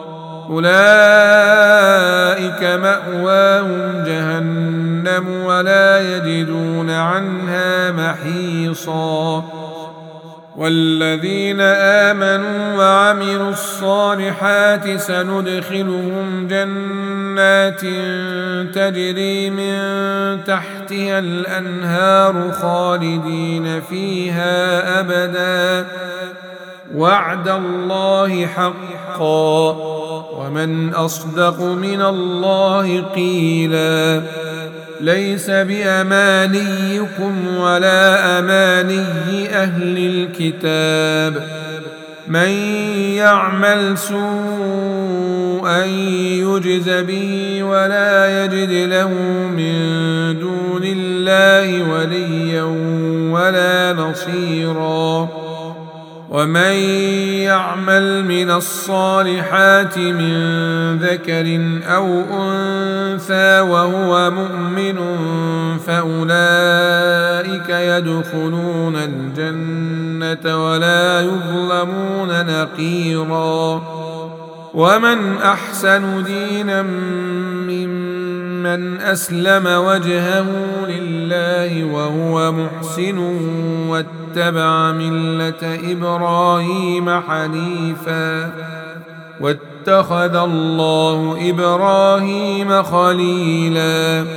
أولئك مأواهم جهنم ولا يجدون عنها محيصا والذين آمنوا وعملوا الصالحات سندخلهم جنات تجري من تحتها الأنهار خالدين فيها أبدا وعد الله حقا ومن أصدق من الله قيلا ليس بأمانيكم ولا أماني أهل الكتاب من يعمل سوءا يجز به ولا يجد له من دون الله وليا ولا نصيرا ومن يعمل من الصالحات من ذكر أو أنثى وهو مؤمن فأولئك يدخلون الجنة ولا يظلمون نقيرا ومن أحسن دينا ممن أسلم وجهه لله وهو محسن واتبع ملة إبراهيم حنيفا واتخذ الله إبراهيم خليلا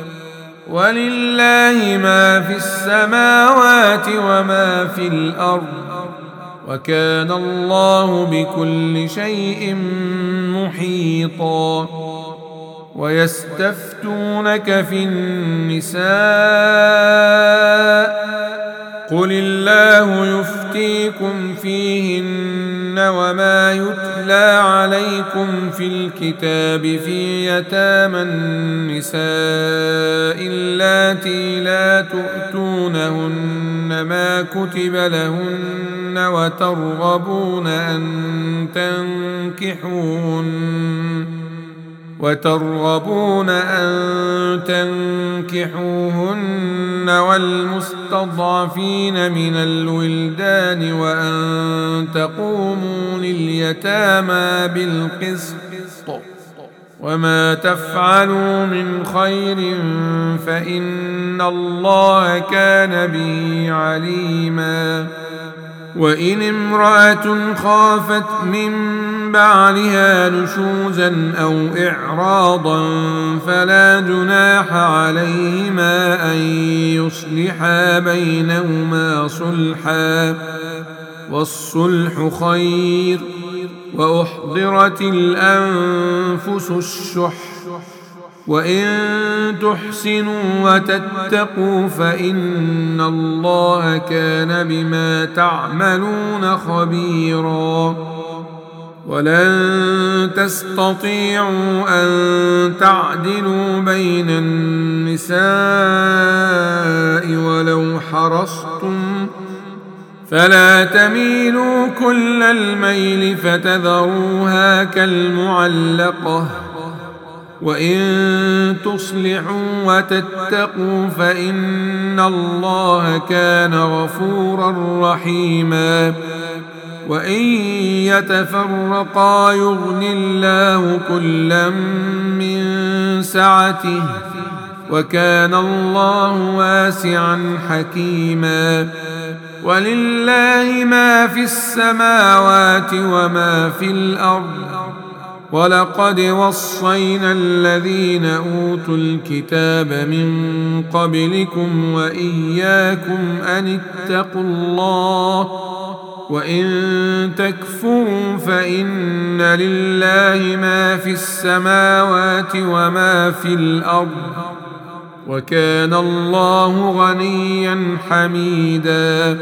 ولله ما في السماوات وما في الأرض وكان الله بكل شيء محيطا ويستفتونك في النساء قل الله يفتيكم فيهن وما يتلى عليكم في الكتاب في يتامى النساء اللاتي لا تؤتونهن ما كتب لهن وترغبون أن تنكحوهن والمستضعفين من الولدان وأن تقوموا لليتامى بالقسط وما تفعلوا من خير فإن الله كان به عليما وإن امرأة خافت من بعلها نشوزا أو إعراضا فلا جناح عليهما أن يصلحا بينهما صلحا والصلح خير وأحضرت الأنفس الشح وإن تحسنوا وتتقوا فإن الله كان بما تعملون خبيرا ولن تستطيعوا أن تعدلوا بين النساء ولو حرصتم فلا تميلوا كل الميل فتذروها كالمعلقة وإن تصلحوا وتتقوا فإن الله كان غفورا رحيما وإن يتفرقا يغن الله كلا من سعته وكان الله واسعا حكيما ولله ما في السماوات وما في الأرض ولقد وصينا الذين أوتوا الكتاب من قبلكم وإياكم أن اتقوا الله وإن تكفروا فإن لله ما في السماوات وما في الأرض وكان الله غنيا حميدا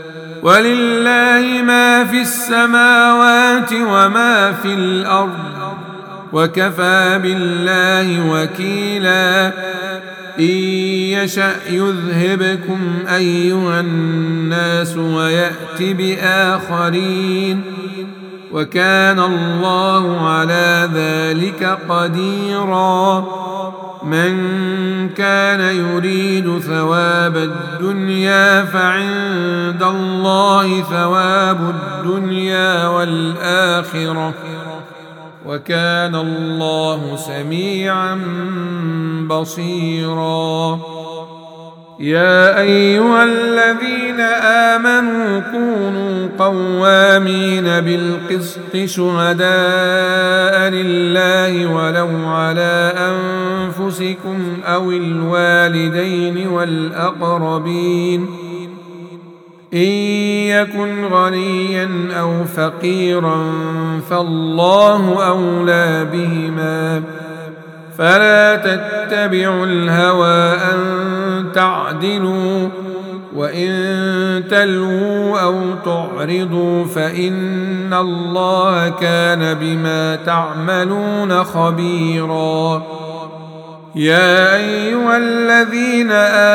ولله ما في السماوات وما في الأرض وكفى بالله وكيلا إن يشأ يذهبكم أيها الناس ويأت بآخرين وكان الله على ذلك قديرا من كان يريد ثواب الدنيا فعند الله ثواب الدنيا والآخرة وكان الله سميعا بصيرا يا أيها الذين آمنوا كونوا قوامين بالقسط شهداء لله ولو على أنفسكم أو الوالدين والأقربين إن يكن غنيا أو فقيرا فالله أولى بهما، فلا تتبعوا الهوى أن تعدلوا، وإن تلووا أو تعرضوا فإن الله كان بما تعملون خبيرا. يا أيها الذين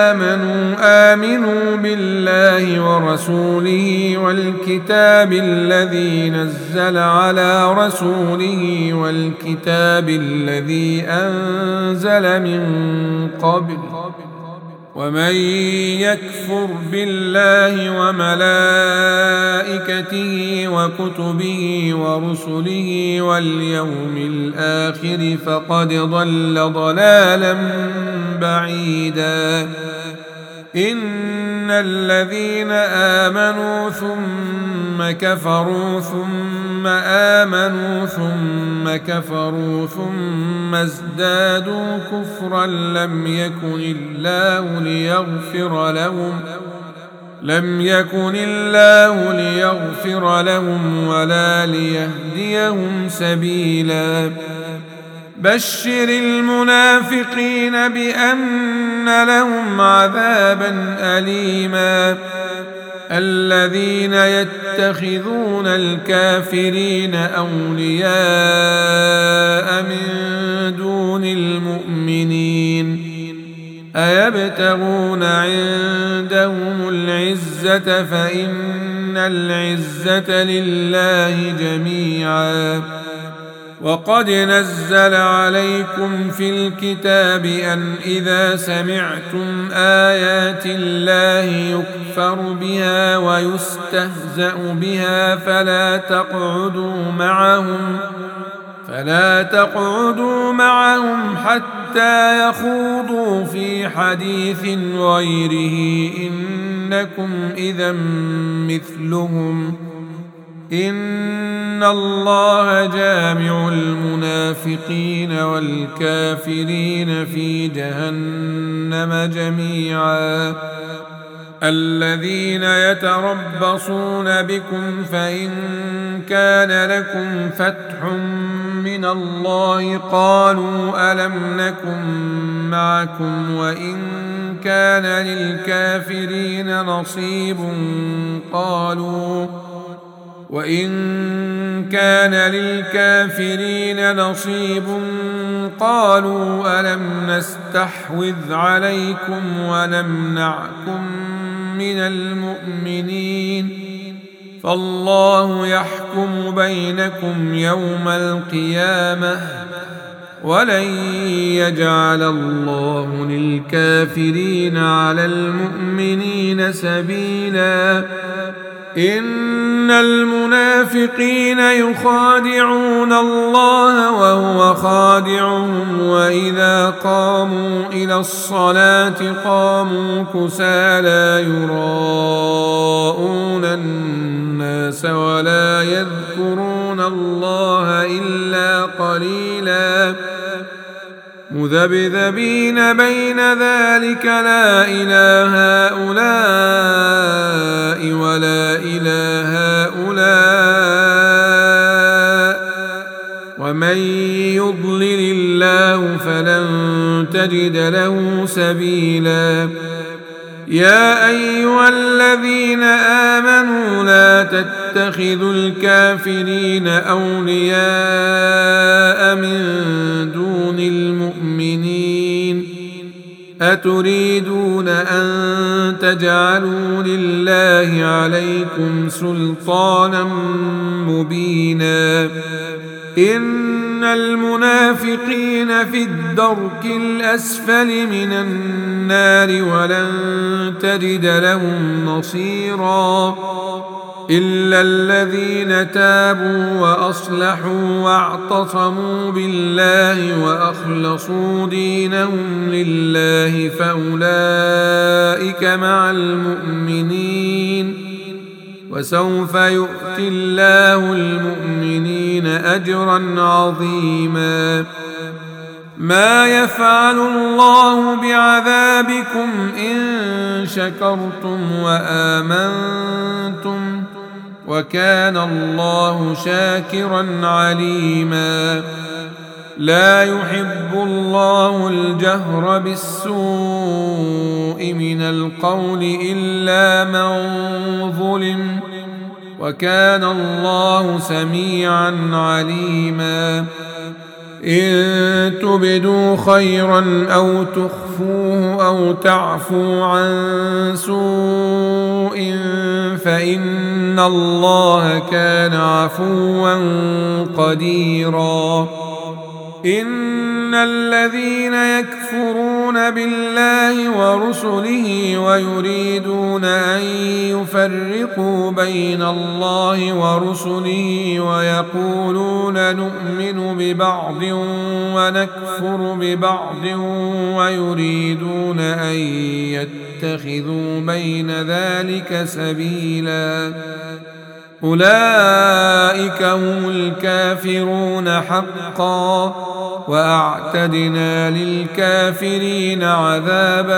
آمنوا بالله ورسوله والكتاب الذي نزل على رسوله والكتاب الذي أنزل من قبل، ومن يكفر بالله وملائكته وكتبه ورسله واليوم الآخر فقد ضل ضلالا بعيدا. إن الذين آمنوا ثم كفروا ثم آمنوا ثم كفروا ثم ازدادوا كفرا لم يكن الله ليغفر لهم ولا ليهديهم سبيلا. بشر المنافقين بأن لهم عذابا أليما. الذين يتخذون الكافرين أولياء من دون المؤمنين أيبتغون عندهم العزة فإن العزة لله جميعا. وقد نزل عليكم في الكتاب أن إذا سمعتم آيات الله يكفر بها ويستهزأ بها فلا تقعدوا معهم حتى يخوضوا في حديث غيره إنكم إذا مثلهم. إن الله جامع المنافقين والكافرين في جهنم جميعا. الذين يتربصون بكم فإن كان لكم فتح من الله قالوا ألم نكن معكم وإن كان للكافرين نصيب قالوا ألم نستحوذ عليكم ونمنعكم من المؤمنين فالله يحكم بينكم يوم القيامة ولن يجعل الله للكافرين على المؤمنين سبيلا. إن المنافقين يخادعون الله وهو خادعهم وإذا قاموا إلى الصلاة قاموا كسالى يراءون الناس ولا يذكرون الله إلا قليلا. مذبذبين بين ذلك لا إله هؤلاء ولا إله هؤلاء ومن يضلل الله فلن تجد له سبيلا. يا أيها الذين آمنوا لا تتخذوا الكافرين أولياء من دون المؤمنين أتريدون أن تجعلوا لله عليكم سلطانا مبينا. إن المنافقين في الدرك الأسفل من النار ولن تجد لهم نصيرا إلا الذين تابوا وأصلحوا واعتصموا بالله وأخلصوا دينهم لله فأولئك مع المؤمنين وسوف يؤتي الله المؤمنين أجرا عظيما. ما يفعل الله بعذابكم إن شكرتم وآمنتم وكان الله شاكرا عليما لا يحب الله الجهر بالسوء من القول إلا من ظلم وكان الله سميعا عليما إن تبدوا خيرا أو تخفوه أو تعفو عن سوء فإن الله كان عفوا قديرا إن الذين يكفرون بالله ورسله ويريدون أن يفرقوا بين الله ورسله ويقولون نؤمن ببعض ونكفر ببعض ويريدون أن يتخذوا بين ذلك سبيلا أولئك هم الكافرون حقا وأعتدنا للكافرين عذابا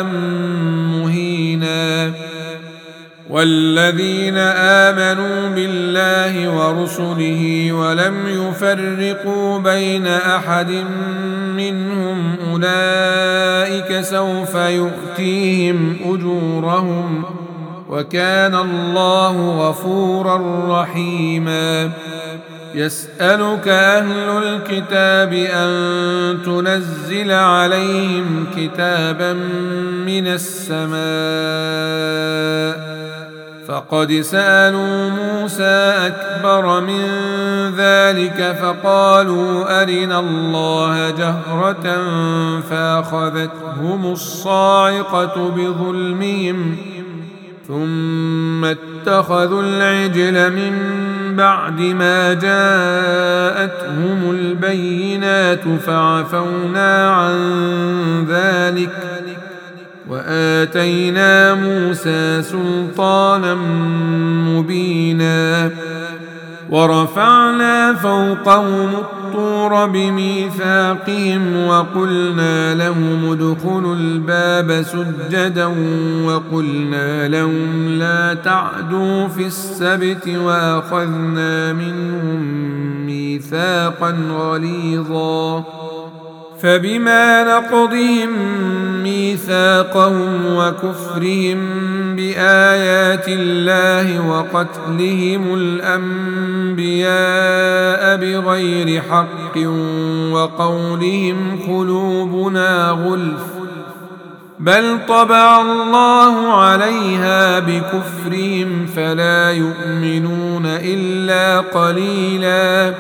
مهينا والذين آمنوا بالله ورسله ولم يفرقوا بين أحد منهم أولئك سوف يؤتيهم أجورهم وكان الله غفورا رحيما يسألك أهل الكتاب أن تنزل عليهم كتابا من السماء فقد سألوا موسى أكبر من ذلك فقالوا أرنا الله جهرة فأخذتهم الصاعقة بظلمهم ثم اتخذوا العجل من بعد ما جاءتهم البينات فعفونا عن ذلك وآتينا موسى سلطانا مبينا ورفعنا فوقهم الطور بميثاقهم وقلنا لهم ادخلوا الباب سجدا وقلنا لهم لا تعدوا في السبت وأخذنا منهم ميثاقا غليظا فبما نقضهم ميثاقهم وكفرهم بآيات الله وقتلهم الأنبياء بغير حق وقولهم قلوبنا غلف بل طبع الله عليها بكفرهم فلا يؤمنون إلا قليلا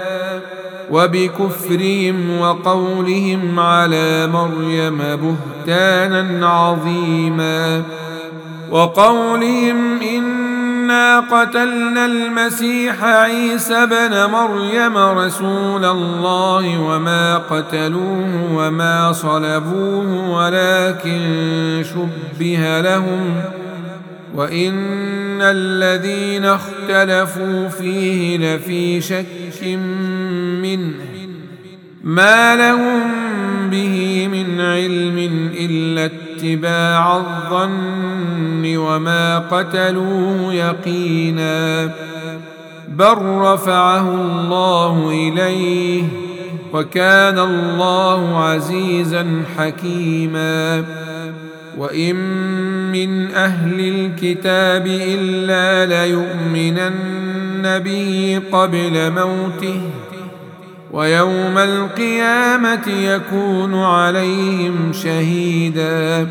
وبكفرهم وقولهم على مريم بهتانا عظيما وقولهم إنا قتلنا المسيح عيسى بن مريم رسول الله وما قتلوه وما صلبوه ولكن شبه لهم وإن الذين اختلفوا فيه لفي شك منه ما لهم به من علم إلا اتباع الظن وما قتلوه يقينا بل رفعه الله إليه وكان الله عزيزا حكيما وإن من أهل الكتاب إلا ليؤمنن به قبل موته ويوم القيامة يكون عليهم شهيدا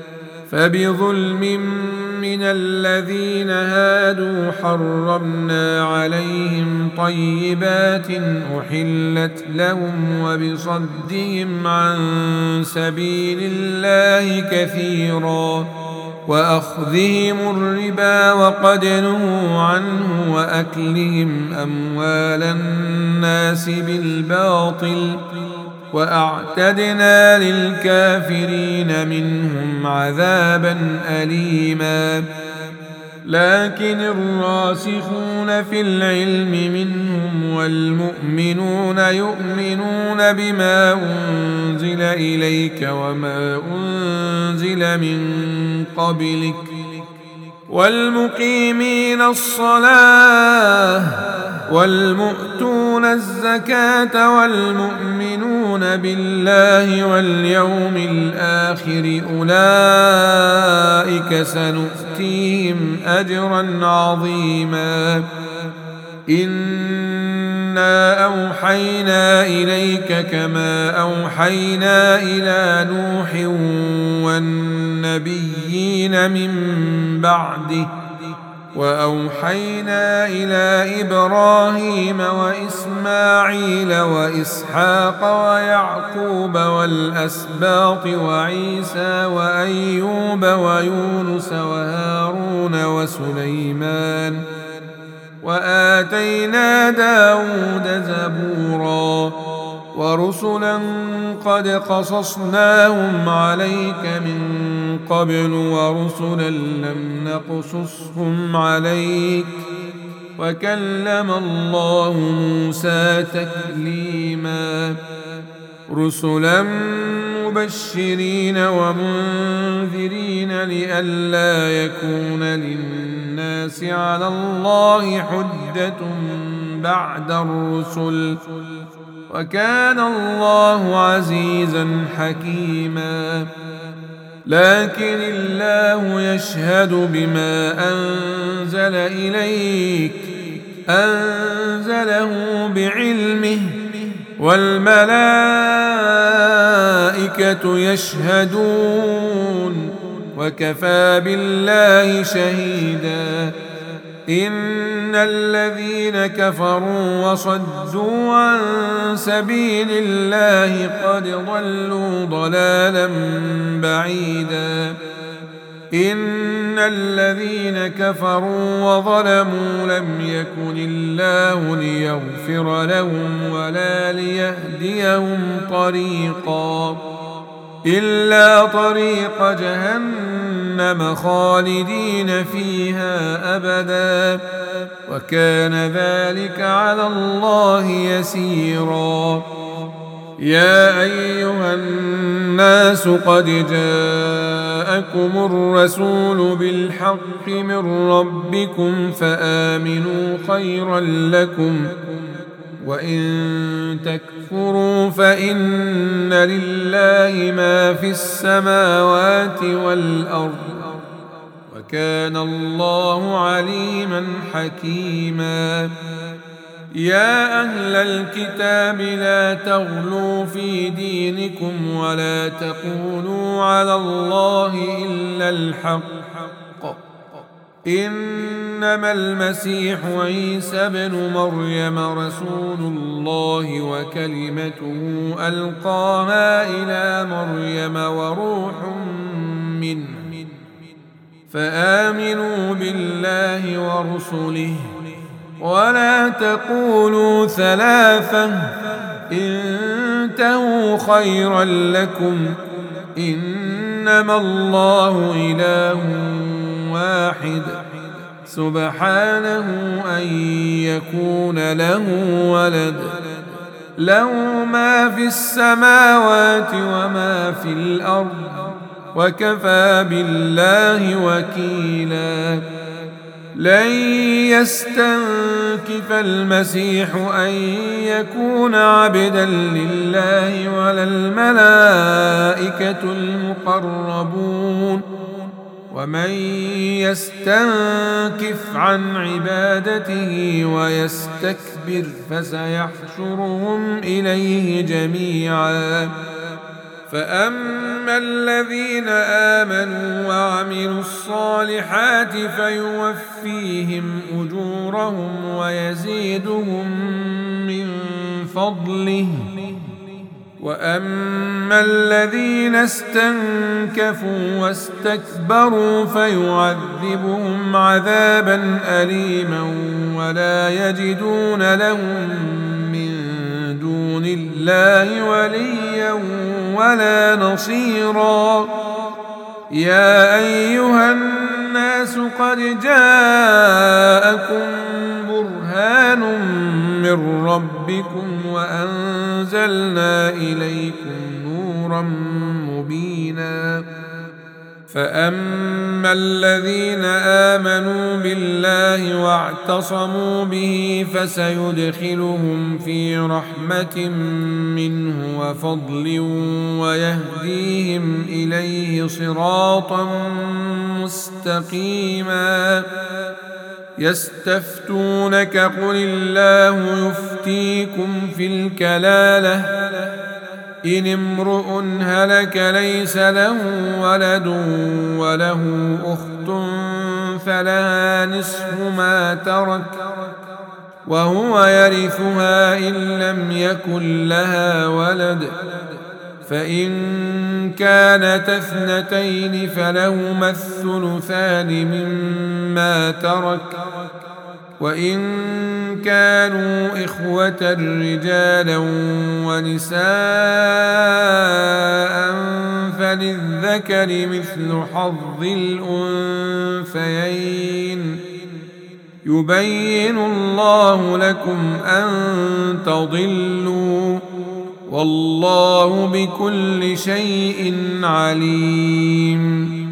فبظلم من الذين هادوا حرمنا عليهم طيبات أحلت لهم وبصدهم عن سبيل الله كثيرا وأخذهم الربا وقد نهوا عنه وأكلهم أموال الناس بالباطل وأعتدنا للكافرين منهم عذابا أليما لكن الراسخون في العلم منهم والمؤمنون يؤمنون بما أنزل إليك وما أنزل من قبلك والمقيمين الصلاة والمؤتون الزكاة والمؤمنون بالله واليوم الآخر أولئك سنؤتيهم أجرا عظيما. إنا أوحينا إليك كما أوحينا إلى نوح والنبيين من بعده وأوحينا إلى إبراهيم وإسماعيل وإسحاق ويعقوب والأسباط وعيسى وأيوب ويونس وهارون وسليمان وآتينا داود زبورا ورسلا قد قصصناهم عليك من قبل ورسلا لم نقصصهم عليك وكلم الله موسى تكليما. رسلا مبشرين ومنذرين لئلا يكون للناس على الله حجة بعد الرسل وكان الله عزيزا حكيما. لكن الله يشهد بما أنزل إليك أنزله بعلمه والملائكة يشهدون وكفى بالله شهيدا. إن الذين كفروا وصدوا عن سبيل الله قد ضلوا ضلالا بعيدا. إن الذين كفروا وظلموا لم يكن الله ليغفر لهم ولا ليهديهم طريقا إلا طريق جهنم خالدين فيها أبدا وكان ذلك على الله يسيرا. يا أيها الناس قد جاءكم الرسول بالحق من ربكم فآمنوا خيرا لكم وإن تكفروا فإن لله ما في السماوات والأرض وكان الله عليما حكيما. يا أهل الكتاب لا تغلوا في دينكم ولا تقولوا على الله إلا الحق إنما المسيح عيسى بن مريم رسول الله وكلمته ألقاها إلى مريم وروح منه فآمنوا بالله ورسله ولا تقولوا ثلاثة انتهوا خيرا لكم إنما الله إله واحد سبحانه أن يكون له ولد له ما في السماوات وما في الأرض وكفى بالله وكيلا. لن يستنكف المسيح أن يكون عبدا لله ولا الملائكة المقربون ومن يستنكف عن عبادته ويستكبر فسيحشرهم إليه جميعا. فأما الذين آمنوا وعملوا الصالحات فيوفيهم أجورهم ويزيدهم من فضله وأما الذين استنكفوا واستكبروا فيعذبهم عذابا أليما ولا يجدون لهم من دون الله وليا ولا نصيرا. يا أيها الناس الناس قد جاءكم برهان من ربكم وأنزلنا إليكم نورا مبينا فأما الذين آمنوا بالله واعتصموا به فسيدخلهم في رحمة منه وفضل ويهديهم إليه صراطا مستقيما يستفتونك قل الله يفتيكم في الكلالة إن امرؤ هلك ليس له ولد وله أخت فلها نصف ما ترك وهو يرثها إن لم يكن لها ولد فإن كانت اثنتين فلهما الثلثان مما ترك وإن كانوا إخوة رجالا ونساء فللذكر مثل حظ الأنثيين يبين الله لكم أن تضلوا والله بكل شيء عليم